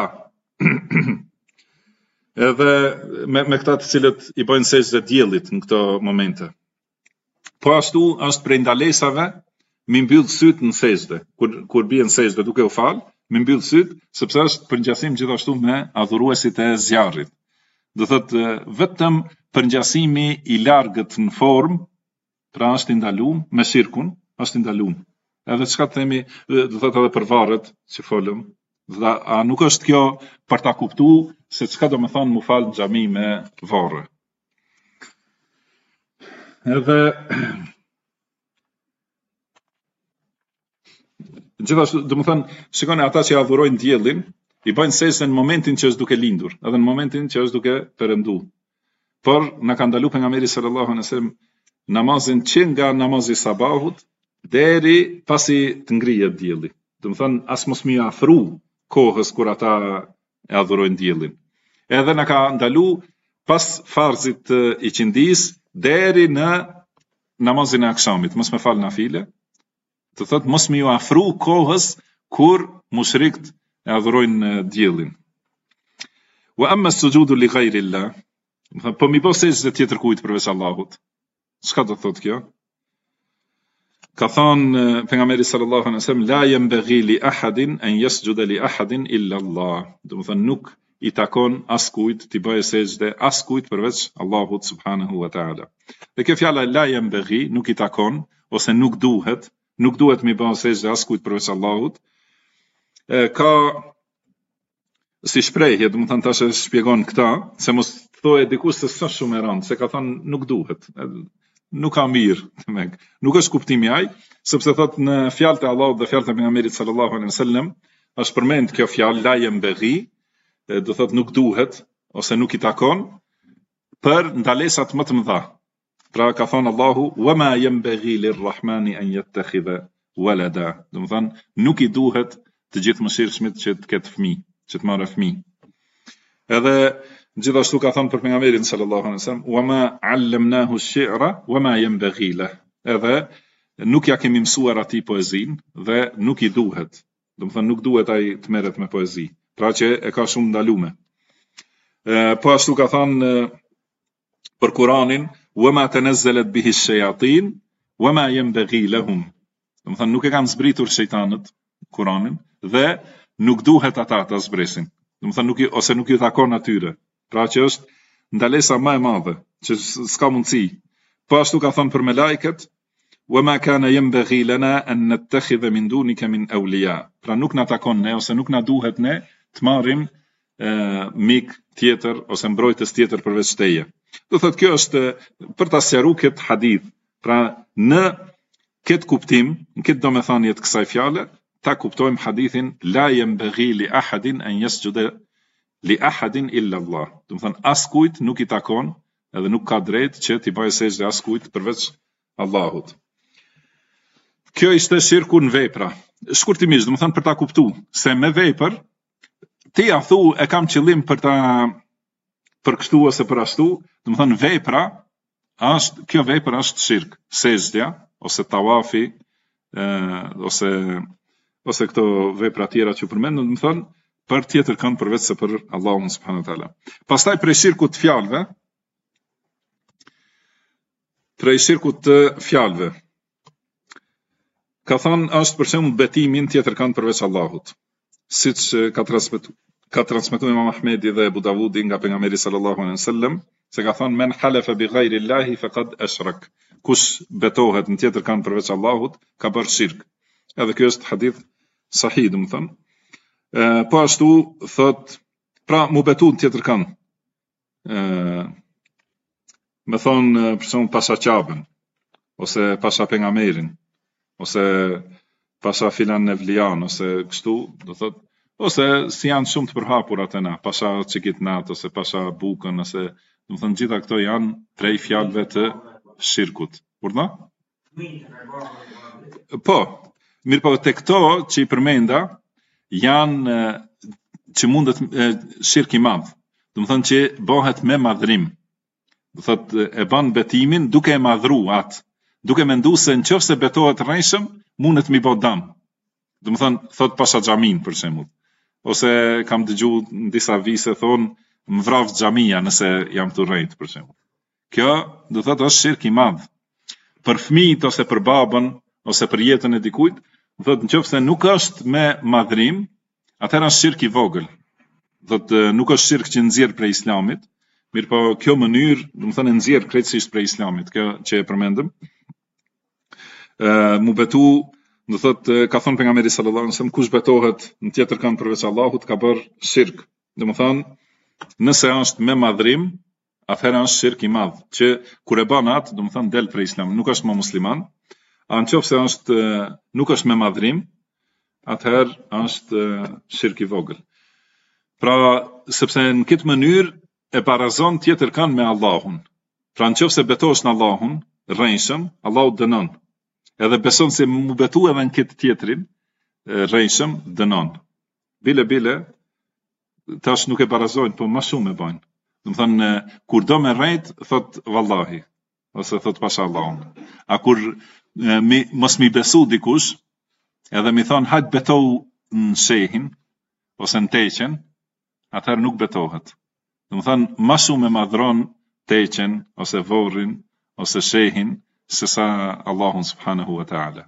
Edhe me këta të cilët i bojnë sejdë diellit në këto momente. Po ashtu është prej ndalesave mi mbyll syt në sejdë. Kur bien sejdë duke u fal, mi mbyll syt sepse është për ngjasim gjithashtu me adhuruesit e zjarrit. Do thotë vetëm për ngjasimi i largët në formë, pra është i ndaluar me shirkun, është i ndaluar. Edhe çka të themi, do thotë edhe për varret që folëm, a nuk është kjo për ta kuptuar se çka do të thonë mu fal në xhami me varre. Edhe gjithashtu, do të thonë, shikoni ata që adhurojnë diellin, i bëjnë sejdë në momentin që është duke lindur, edhe në momentin që është duke perëndu. Por na ka ndaluar pejgamberi sallallahu alaihi wasallam namazin që nga namazi i sabahut deri pasi të ngrihet dielli. Do të thonë as mos më afru kohës kur ata e adhurojnë diellin. Edhe na ka ndalu pas farzit i qindis deri në namazin e akşamit, mos me fal nafile. Të thotë mos më afru kohës kur mushrikët e adhurojnë diellin. Wa amma as-sujudu li ghayri Allah, Po mi po sejdë tjetër kujt përveç Allahut. Çka do thotë kjo? Ka thonë pejgamberi sallallahu alaihi wasallam la yanbaghi li ahadin an yasjuda li ahadin illa Allah. Do të thonë nuk i takon askujt të bëjë sejdë askujt përveç Allahut subhanahu wa taala. Dhe kjo fjala la yanbaghi nuk i takon ose nuk duhet mi bëjë sejdë askujt përveç Allahut. Ka si shprehje, do të thonë tash e shpjegon këta, se mos thoje dikush se s'është shumë e rëndë, se ka thonë nuk duhet. Nuk ka mirë, nuk është kuptimi ai, sepse thot në fjalët e Allahut dhe fjalët e pejgamberit sallallahu alaihi wasallam, është përmend kjo fjalë la yanbaghi, do thot nuk duhet ose nuk i takon për ndalesat më të mëdha. Pra ka thonë Allahu wama yanbaghi lirrahmani an yattakhidha walada. Do të thonë nuk i duhet të gjithë mëshirshmit që të ketë fëmijë, që të marrë fëmijë. Edhe gjithashtu ka thënë për pejgamberin sallallahu alaihi wasallam wama allamnahu ash-shi'ra wama yanbaghi lahu. Edhe nuk ja kemi mësuar atij poezin dhe nuk i duhet. Do të thonë nuk duhet ai të merret me poezi. Pra që e ka shumë ndalume. Po ashtu ka thënë për Kur'anin wama tanazzalat bihi ash-shayatin wama yanbaghi lahum. Do të thonë nuk e kanë zbritur shejtanët Kur'anin dhe nuk duhet ata ta zbresin. Do të thonë nuk i takon atyre. Pra që është ndalesa më e madhe, që s'ka mundësi. Po ashtu ka thënë për me lajket, وَمَا كَانَ يَنْبَغِي لَنَا أَنْ نَتَّخِذَ مِنْ دُونِكَ مِنْ أَوْلِيَاءَ. Pra nuk na takon ne, ose nuk na duhet ne, të marrim mik tjetër, ose mbrojtës tjetër përveç teje. Do thotë kjo është për ta sqaruar këtë hadith. Pra në këtë kuptim, në këtë domethënie të kësaj fjale, ta kuptojmë hadithin la yanbaghi li ahadin an yasjuda li ahadin illa Allah. Do të thonë askujt nuk i takon edhe nuk ka drejt që t'i bëjë sejdë askujt përveç Allahut. Kjo ishte shirku në vepra. Shkurtimisht, do të thonë për ta kuptuar se me vepër ti ja thu e kam qëllim për kështu ose për ashtu, do të thonë vepra kjo vepër është shirk, sejdja ose tawafi ose këto vepra tjera që përmendëm, do të thonë për tjetër kënd përveç se për Allahun subhanahu wa taala. Pastaj prej shirkut të fjalëve. Ka thënë është për shembull betimin tjetër kënd përveç Allahut. Siç ka transmetuar Imam Ahmedi dhe Abu Davudi nga pejgamberi sallallahu alaihi wasallam, se ka thënë men halafa bi ghayri Allahi faqad ashrak. Kush betohet në tjetër kënd përveç Allahut, ka bërë shirk. Edhe kjo është hadith sahih, do të thonë. Po ashtu thot, pra mu betu në tjetër kënd. Me thonë për shembull pasha Qabën, ose pasha pejgamberin, ose pasha filan nevlian, ose kështu, do thot, ose si janë shumë të përhapur atëna, pasha Çikitnat, ose pasha Bukën, ose do thënë gjitha këto janë prej fjalëve të shirkut. Urdhna? Po, mirë po te këto që i përmenda janë që mundet shirk i madh. Do të thonë që bëhet me madhrim. Do thotë e bën betimin duke e madhru atë, duke menduar se nëse betohet rrejshëm, mundet mi bë dëm. Do të thonë thot pasha xhamin për shembull. Ose kam dëgjuar në disa vise thonë më vraf xhamia nëse jam të rrejt për shembull. Kjo do thotë është shirk i madh. Për fëmijët ose për babën ose për jetën e dikujt, do thotë nëse nuk është me madhrim, atëherë është shirk i vogël. Do thotë nuk është shirk që nxjerr prej Islamit. Mirë po kjo mënyrë, do të thonë nxjerr krejtësisht prej Islamit, kjo që e përmendëm. Mu betu, do thotë ka thënë pejgamberi sallallahu alaihi wasallam kush betohet në tjetër kënd përveç Allahut ka bërë shirk. Do të thonë nëse është me madhrim, atëherë është shirk i madh, që kur e bën atë, do të thonë del prej Islamit, nuk është më musliman. Nëse është nuk është me madhrim, atëherë është shirk i vogël. Pra, sepse në këtë mënyrë e barazon tjetër kënd me Allahun. Pra nëse betosh në Allahun, rrejshëm, Allahu dënon. Edhe beson se mu betu edhe në këtë tjetrin, rrejshëm, dënon. Bile, tash nuk e barazojnë, po më shumë e bajnë. Do të thonë, kur do me rrejt, thot vallahi, ose thot pasha Allahun. A kur mos mi besu dikush, edhe mi thonë, hajt betohu në shehin, ose në teqen, atëherë nuk betohet. Do të thonë, më shumë e madhron teqen, ose vorrin, ose shehin, se sa Allahun subhanahu wa ta'ala.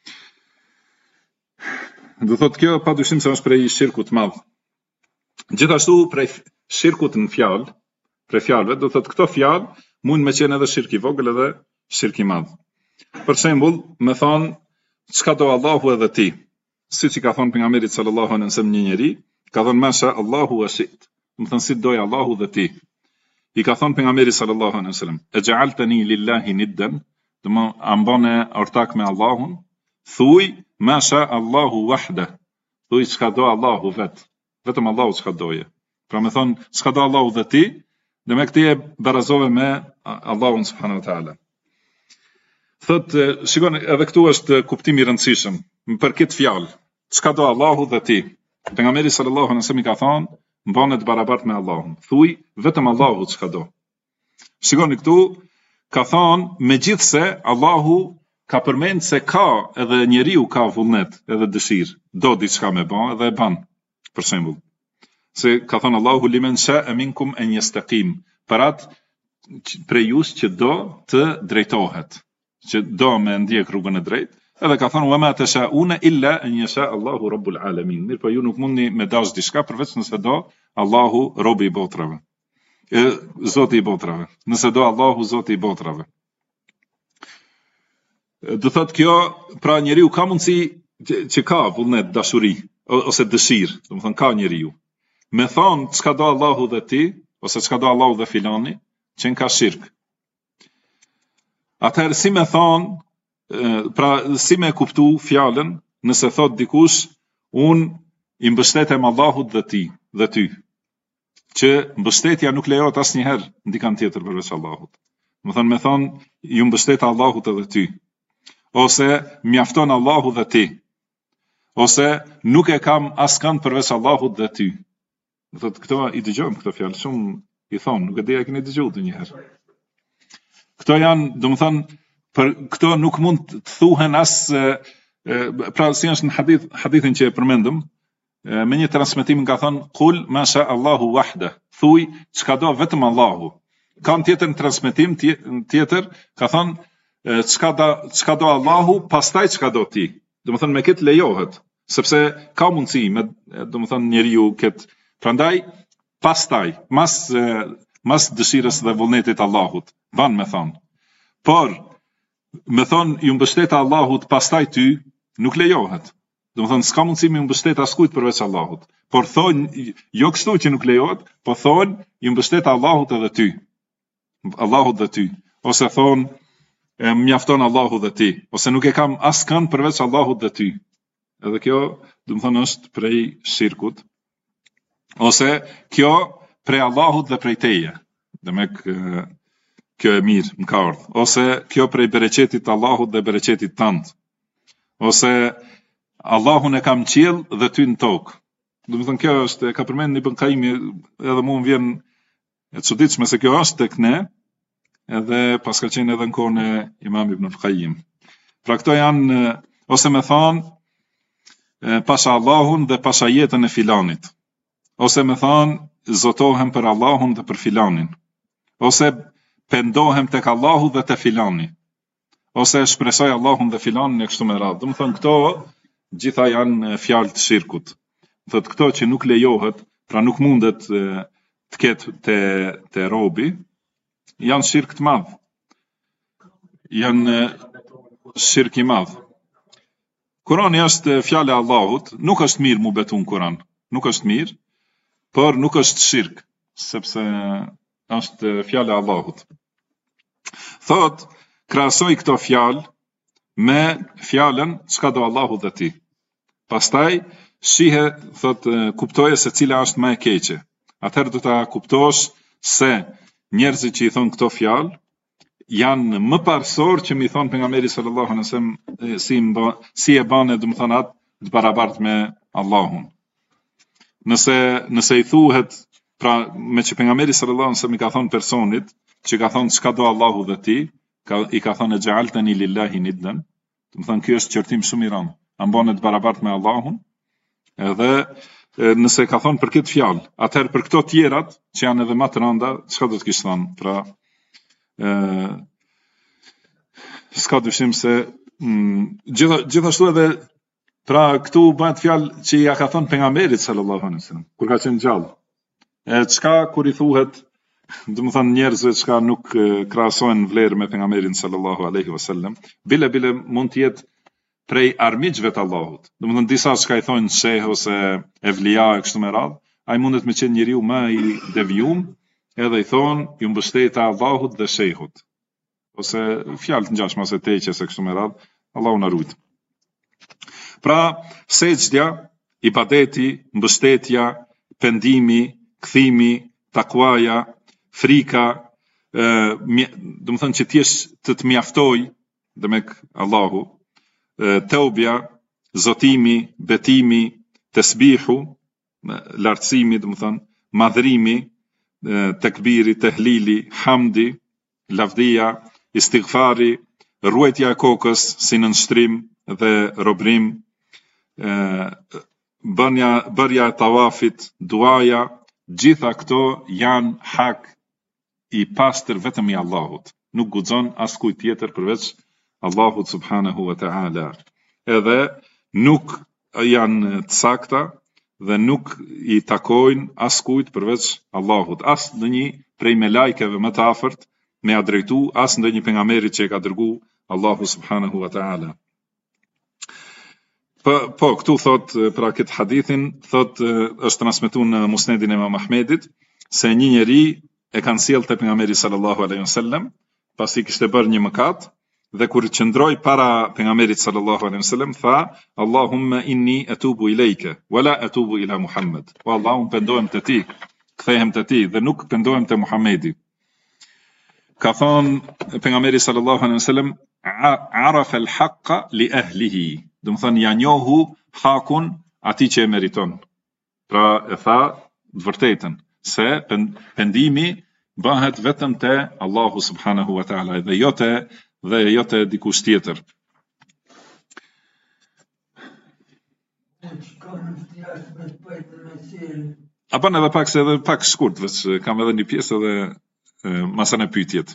Do thot kjo pa dyshim se është prej shirkut madh. Gjithashtu prej shirkut në fjalë, prej fjalëve, do thot këto fjalë mund me qenë edhe shirk i vogël edhe shirk i madh. Për shembull, me thonë çka do Allahu edhe ti. Siç i ka thonë pejgamberi sallallahu alaihi wasallam një njeri, ka thonë masha Allahu wa shit. Do thonë si doj Allahu dhe ti. I ka thonë pejgamberi sallallahu alaihi wasallam, "Ej'altani lillahi niddan", do më ambone ortak me Allahun, thuj masha Allahu wahda. Thuj çka do Allahu vetëm Allahu çka doje. Pra me thonë çka do Allahu dhe ti, dhe me këti e barazove me Allahun subhanahu wa ta'ala. Thot, shikoni, edhe këtu është kuptimi i rëndësishëm për këtë fjalë. Çka do Allahu dhe ti? Pejgamberi sallallahu alaihi wasallam ka thonë, mbane të barabart me Allahun. Thuj vetëm Allahu çka do. Shikoni këtu ka thonë, megjithse Allahu ka përmend se ka edhe njeriu ka vullnet, edhe dëshirë, do diçka me bën edhe e bën. Për shembull, se ka thonë Allahu limen sha'a minkum an yastaqim, për atë prej jush që do të drejtohet, që do me ndjek rrugën e drejtë, edhe ka thonë wa ma tasha'una illa an yasha Allahu rabbul alamin. Mirë, po ju nuk mundi me dash diçka përveç nëse do Allahu robi i botrave. Zoti i botrave. Nëse do Allahu Zoti i botrave. Do thot kjo, pra njeriu ka mundësi që ka vullnet, dashuri ose dëshirë, do të thonë ka njeriu. Me thonë çka do Allahu dhe ti, ose çka do Allahu dhe filani, që në ka shirk. Atëherë si me thonë, pra si me kuptu fjalën, nëse thot dikush, unë i mbështetem Allahut dhe ti, dhe ty, që mbështetja nuk lejohet asnjëherë ndikan tjetër përveç Allahut. Me thonë, ju mbështet Allahut edhe ty, ose mjafton Allahu dhe ti, ose nuk e kam askënd përveç Allahut dhe ty. Thot, këto i dëgjojmë këto fjalë, shumë i thonë, nuk e di a keni dëgjuar ndonjëherë. Këto janë, do të thonë, për këto nuk mund të thuhen as, pra si është në hadithin që e përmendëm, me një transmetim ka thonë kul masha Allahu wahda, thuj çka do vetëm Allahu. Ka në tjetër në transmetim tjetër ka thonë çka do Allahu, pastaj çka do ti. Do të thonë me këtë lejohet, sepse ka mundësi me, do të thonë njeriu këtë. Prandaj pastaj mas dëshirës dhe vullnetit Allahut, ban me thonë. Por me thonë ju mbështet Allahut pastaj ty nuk lejohet. Do të thonë s'ka mundësi me mbështet askujt përveç Allahut. Por thonë jo kështu që nuk lejohet, po thonë ju mbështet Allahut edhe ty. Allahut dhe ty. Ose thonë mjafton Allahu dhe ti, ose nuk e kam askënd përveç Allahut dhe ty. Edhe kjo, do të thonë është prej shirkut. Ose kjo prej Allahut dhe prej teje. Demek kjo e mirë, më ka ardhur. Ose kjo prej bereqetit Allahut dhe bereqetit tant. Ose Allahun e kam qiell dhe ty në tokë. Do të thonë kjo është, ka përmendur Ibn Qayyim, edhe mua më vjen e çuditshme se kjo është tek ne, edhe pas ka qenë edhe në kohën e Imam Ibn Qayyim. Pra këto janë, ose me thonë, pasha Allahun dhe pasha jetën e filanit. Ose me thonë, zotohem për Allahun dhe për filanin. Ose pendohem tek Allahu dhe te filani. Ose shpresoj Allahun dhe filanin e kështu me radhë. Do të thonë këto gjitha janë fjalë të shirkut. Thotë këto që nuk lejohet, pra nuk mundet të ketë te robi, janë shirk të madh. Janë shirk i madh. Kurani është fjala e Allahut, nuk është mirë mu betu në Kur'an. Nuk është mirë, por nuk është shirk, sepse është fjala e Allahut. Thot, krahasoj këto fjalë me fjalën çka do Allahu dhe ti. Pastaj shihe, thot, kuptoje se cila është më e keqe. Atëherë do ta kuptosh se njerëzit që i thon këto fjalë janë më parsor që mi thon pejgamberi sallallahu alaihi wasallam si e bane, do të thonë atë të barabartë me Allahun. Nëse i thuhet, pra me që pejgamberi sallallahu alaihi wasallam i ka thon personit që ka thon çka do Allahu dhe ti, i ka thonë ja'altani lillahi niddan, do të thonë ky është qërtim shumë i rëndë. Ambon të barabartë me Allahun, edhe nëse ka thonë për këtë fjalë, atëherë për këto tjerat që janë edhe më të rënda, çka do të kishte thënë? Pra s'ka dyshim se gjithashtu edhe pra këtu bëhet fjalë që ja ka thënë pejgamberit sallallahu alaihi wasallam kur ka qenë gjallë. Çka kur i thuhet, domethënë njerëzve çka nuk krahasohen vlerë me pejgamberin sallallahu alaihi wasallam, bile mund të jetë prej armiqve të Allahut. Domethënë disa çka i thonë sheh ose evlia e kështu me radhë, ai mundet me qenë njeriu më i devijum, edhe i thonë ju mbështeta Allahut dhe shehut. Ose fjalë të ngjashme ose teqes e kështu me radhë, Allahu na ruaj. Pra, sejdja, ibadeti, mbështetja, pendimi, kthimi, takwaja, frika, domethënë që të mjaftoj, demek Allahu, teubja, zotimi, betimi, tesbihu, lartësimi, domethënë madhrimi, tekbiri, tehlili, hamdi, lavdia, istighfari, ruajtja e kokës si në nështrim dhe robrim, bërja e tawafit, duaja, gjitha këto janë hak i pastër vetëm i Allahut. Nuk guxon askujt tjetër përveç Allahut subhanahu wa ta'ala. Edhe nuk janë të sakta dhe nuk i takojnë askujt përveç Allahut. As ndonjë prej me lajkeve më të afërt me a drejtu, as ndonjë pejgamberit që e ka dërgu Allahu subhanahu wa ta'ala. Po, këtu thot, pra këtë hadithin, thot, është transmetuar në Musnedin e Imam Ahmedit, se një njeri e kanë sjellë te pejgamberi sallallahu alaihi wasallam, pasi kishte bërë një mëkat, dhe kur qëndroi para pejgamberit sallallahu alaihi wasallam, tha, Allahumma inni atubu ilejke, wala atubu ila Muhammed. O Allah, unë pendohem te ti, kthehem te ti, dhe nuk pendohem te Muhamedi. Ka thonë pejgamberi sallallahu alaihi wasallam, arafa al-haqqa li ahlihi. Do të thënë ja njohu hakun atij që e meriton. Pra e tha të vërtetën se pendimi bëhet vetëm te Allahu subhanahu wa taala dhe jo te dikush tjetër. A bën edhe pak shkurt, veç kam edhe një pjesë edhe masën e pyetjet.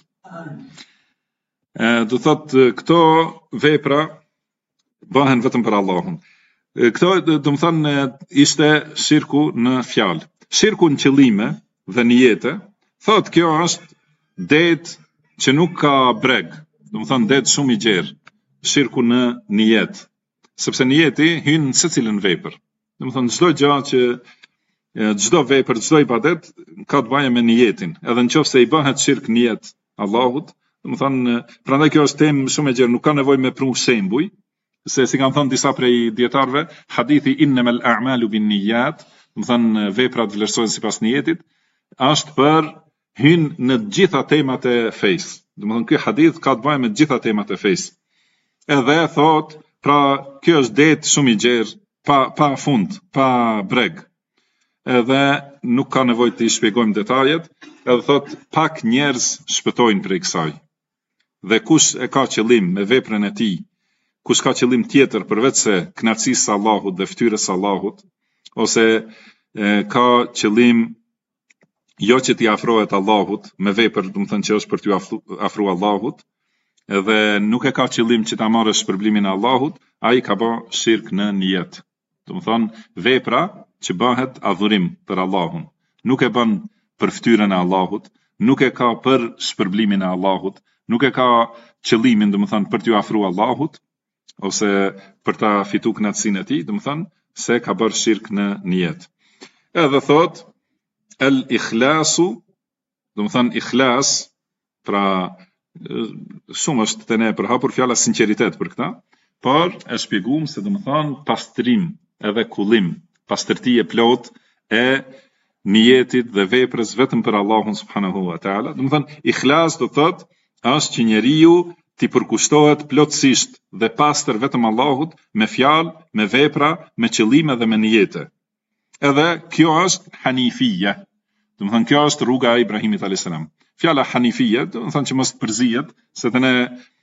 Do thotë këto vepra bëhen vetëm për Allahun. Këto do të thonë ishte shirku në fjalë. Shirku në qëllime dhe niyete, thotë kjo është det që nuk ka breg. Do të thonë det shumë i gjerë. Shirku në nijet. Sepse niyeti hyn në secilën vepër. Do të thonë çdo gjë që çdo vepër, çdo ibadet ka të bëjë me niyetin. Edhe nëse i bëhet shirk niyet Allahut, do të thonë prandaj kjo është temë shumë e gjerë, nuk ka nevojë me pru shembuj. Se si kanë thënë disa prej dietarëve, hadithi innamal a'malu binniyat, do të thënë veprat vlerësohen sipas niyetit, është për hyn në të gjitha temat e fesë. Do të thënë ky hadith ka të bëjë me të gjitha temat e fesë. Edhe thotë, pra kjo është det shumë i gjerë, pa fund, pa breg. Edhe nuk ka nevojë të i shpjegojmë detajet, edhe thotë pak njerëz shpëtojnë prej kësaj. Dhe kush e ka qëllim me veprën e tij, kush ka qëllim tjetër përveç se kënaqësisë së Allahut dhe fytyrës së Allahut, ose ka qëllim jo që t'i afrohet Allahut me vepër, do të thënë që është për t'u afruar Allahut, edhe nuk e ka qëllim që ta marrë shpërblimin e Allahut, ai ka bë shirk në niyet. Do të thënë vepra që bëhet adhurim për Allahun, nuk e bën për fytyrën e Allahut, nuk e ka për shpërblimin e Allahut, nuk e ka qëllimin, do të thënë për t'u afruar Allahut, ose për ta fitu kënaqësinë e tij, do të thënë se ka bërë shirk në niyet. Edhe thot el-ikhlasu, do të thënë ikhlas, pra shumë është të ne përhapur fjala sinqeritet për këta, por e shpjeguam se do të thënë pastrim edhe kullim, pastërti e plot e niyetit dhe veprës vetëm për Allahun subhanahu wa taala. Do të thënë ikhlas do thotë është që njeriu ti përkushtohet plotësisht dhe pastër vetëm Allahut me fjalë, me vepra, me qëllime dhe me niyete. Edhe kjo është hanifia. Do të thënë kjo është rruga e Ibrahimit alayhis salam. Fjala hanifia, do të thënë që mos përzihet, se të ne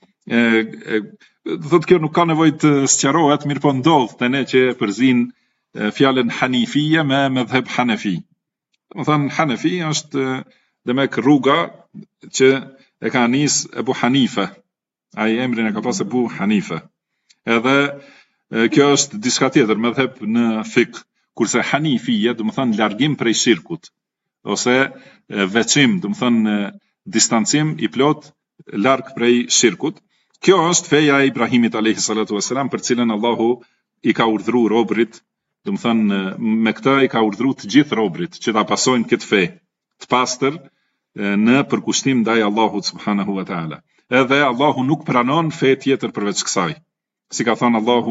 do thotë kjo nuk ka nevojë të sqarohet, mirë po ndodh te ne që përzin fjalën hanifia me madhhab hanefi. Do të thënë hanefi është demek rruga që e ka nis Ebu Hanife. Ai emrin e ka pas Ebu Hanife. Edhe kjo është diçka tjetër, madhhab në fikë, kurse Hanifia do të thonë largim prej shirkut, ose veçim, do të thonë distancim i plot larg prej shirkut. Kjo është feja e Ibrahimit alayhi salatu wassalam, për cilën Allahu i ka urdhëruar robrit, do të thonë me këtë i ka urdhëruar të gjithë robrit që ta pasojnë këtë fe të pastër në përkushtim ndaj Allahut subhanahu wa taala. Edhe Allahu nuk pranon fe tjetër përveç kësaj. Si ka thënë Allahu,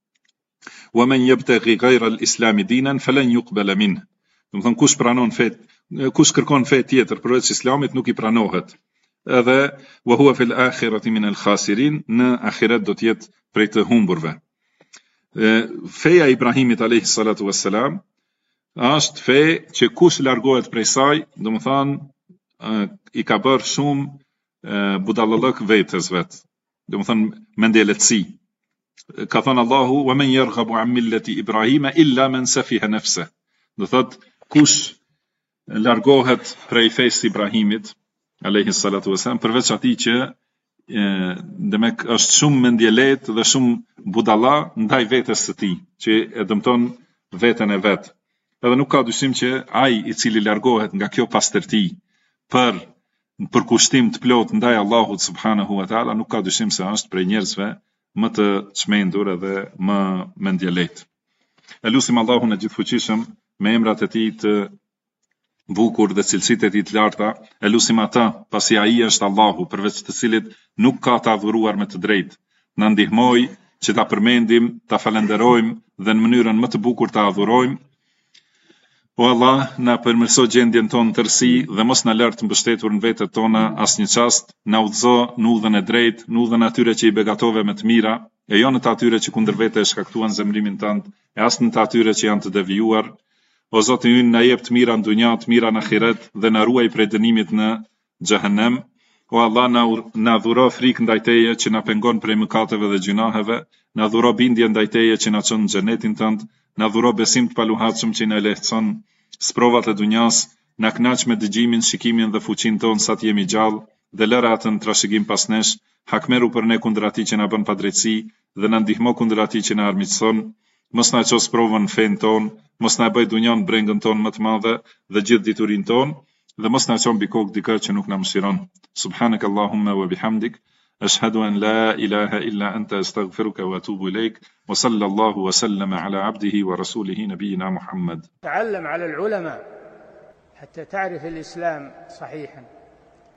wa man yabtaghi ghayra al-islam dinan falan yuqbala minhu. Do të thonë kush kërkon fe tjetër përveç islamit nuk i pranohet. Edhe wa huwa fil akhirati min al-khasirin, në ahiret do të jetë prej të humburve. Feja e Ibrahimit alayhi salatu wassalam është fe që kush largohet prej saj, do të thonë i ka bërë shumë budallëk vetes vet. Do të thonë mendje lehtësi. Ka thënë Allahu, wa man yarghabu an millati Ibrahima illa man safiha nafsa. Do thot kush largohet prej fesë Ibrahimit alayhi salatu wasalam, përveç atij që demek është shumë mendje lehtë dhe shumë budalla ndaj vetes së tij, që e dëmton veten e vet. Edhe nuk ka dyshim që ai i cili largohet nga kjo pastërti për kushtim të plot ndaj Allahut subhanahu wa taala, nuk ka dyshim se është prej njerëzve më të çmendur edhe më mendjelejt. E lutim Allahun e gjithfuqishëm me emrat e tij të bukur dhe cilësitë e tij të larta, e lutim ata, pasi ai është Allahu, përveç të cilit nuk ka të adhuruar me të drejtë. Na ndihmoj që ta përmendim, ta falenderojmë dhe në mënyrën më të bukur ta adhurojmë. O Allah, na përmirëso gjendjen tonë në tërësi dhe mos na lër të mbështetur në vetët tona asnjë çast, na udhëzo në udhën e drejtë, në udhën atyre që i begatove me të mira, e jo në të atyre që kundër vete e shkaktuan zemrimin tënd, e as në të atyre që janë të devijuar. O Zoti ynë, na jep të mira në dunja, të mira në ahiret dhe na ruaj prej dënimit në xhehenem. O Allah, na dhuro frikë ndaj Teje që na pengon prej mëkateve dhe gjunaheve, na dhuro bindje ndaj Teje që na çon në xhenetin tënd, na dhuro besim të paluhatshëm që na lehtëson sprovat e dunjas, na kënaq me dëgjimin, shikimin dhe fuqinë tonë sa të jemi gjallë, dhe lëra atë në trashëgim pas nesh, hakmeru për ne kundër atij që na bën padrejtësi dhe na ndihmo kundër atij që na armiqson. Mos na ços provën në fen tonë, mos na bëj dunjan brengën tonë më të madhe dhe gjithë diturinë tonë, dhe mos na çon mbi kokë dikë që nuk na mëshiron. Subhanakallahumma wa bihamdik, ashhadu an la ilaha illa anta astaghfiruka wa atubu ilaik, wa sallallahu wa sallama ala abdihi wa rasulihi nabiyina Muhammad. تعلم على العلماء حتى تعرف الإسلام صحيحا.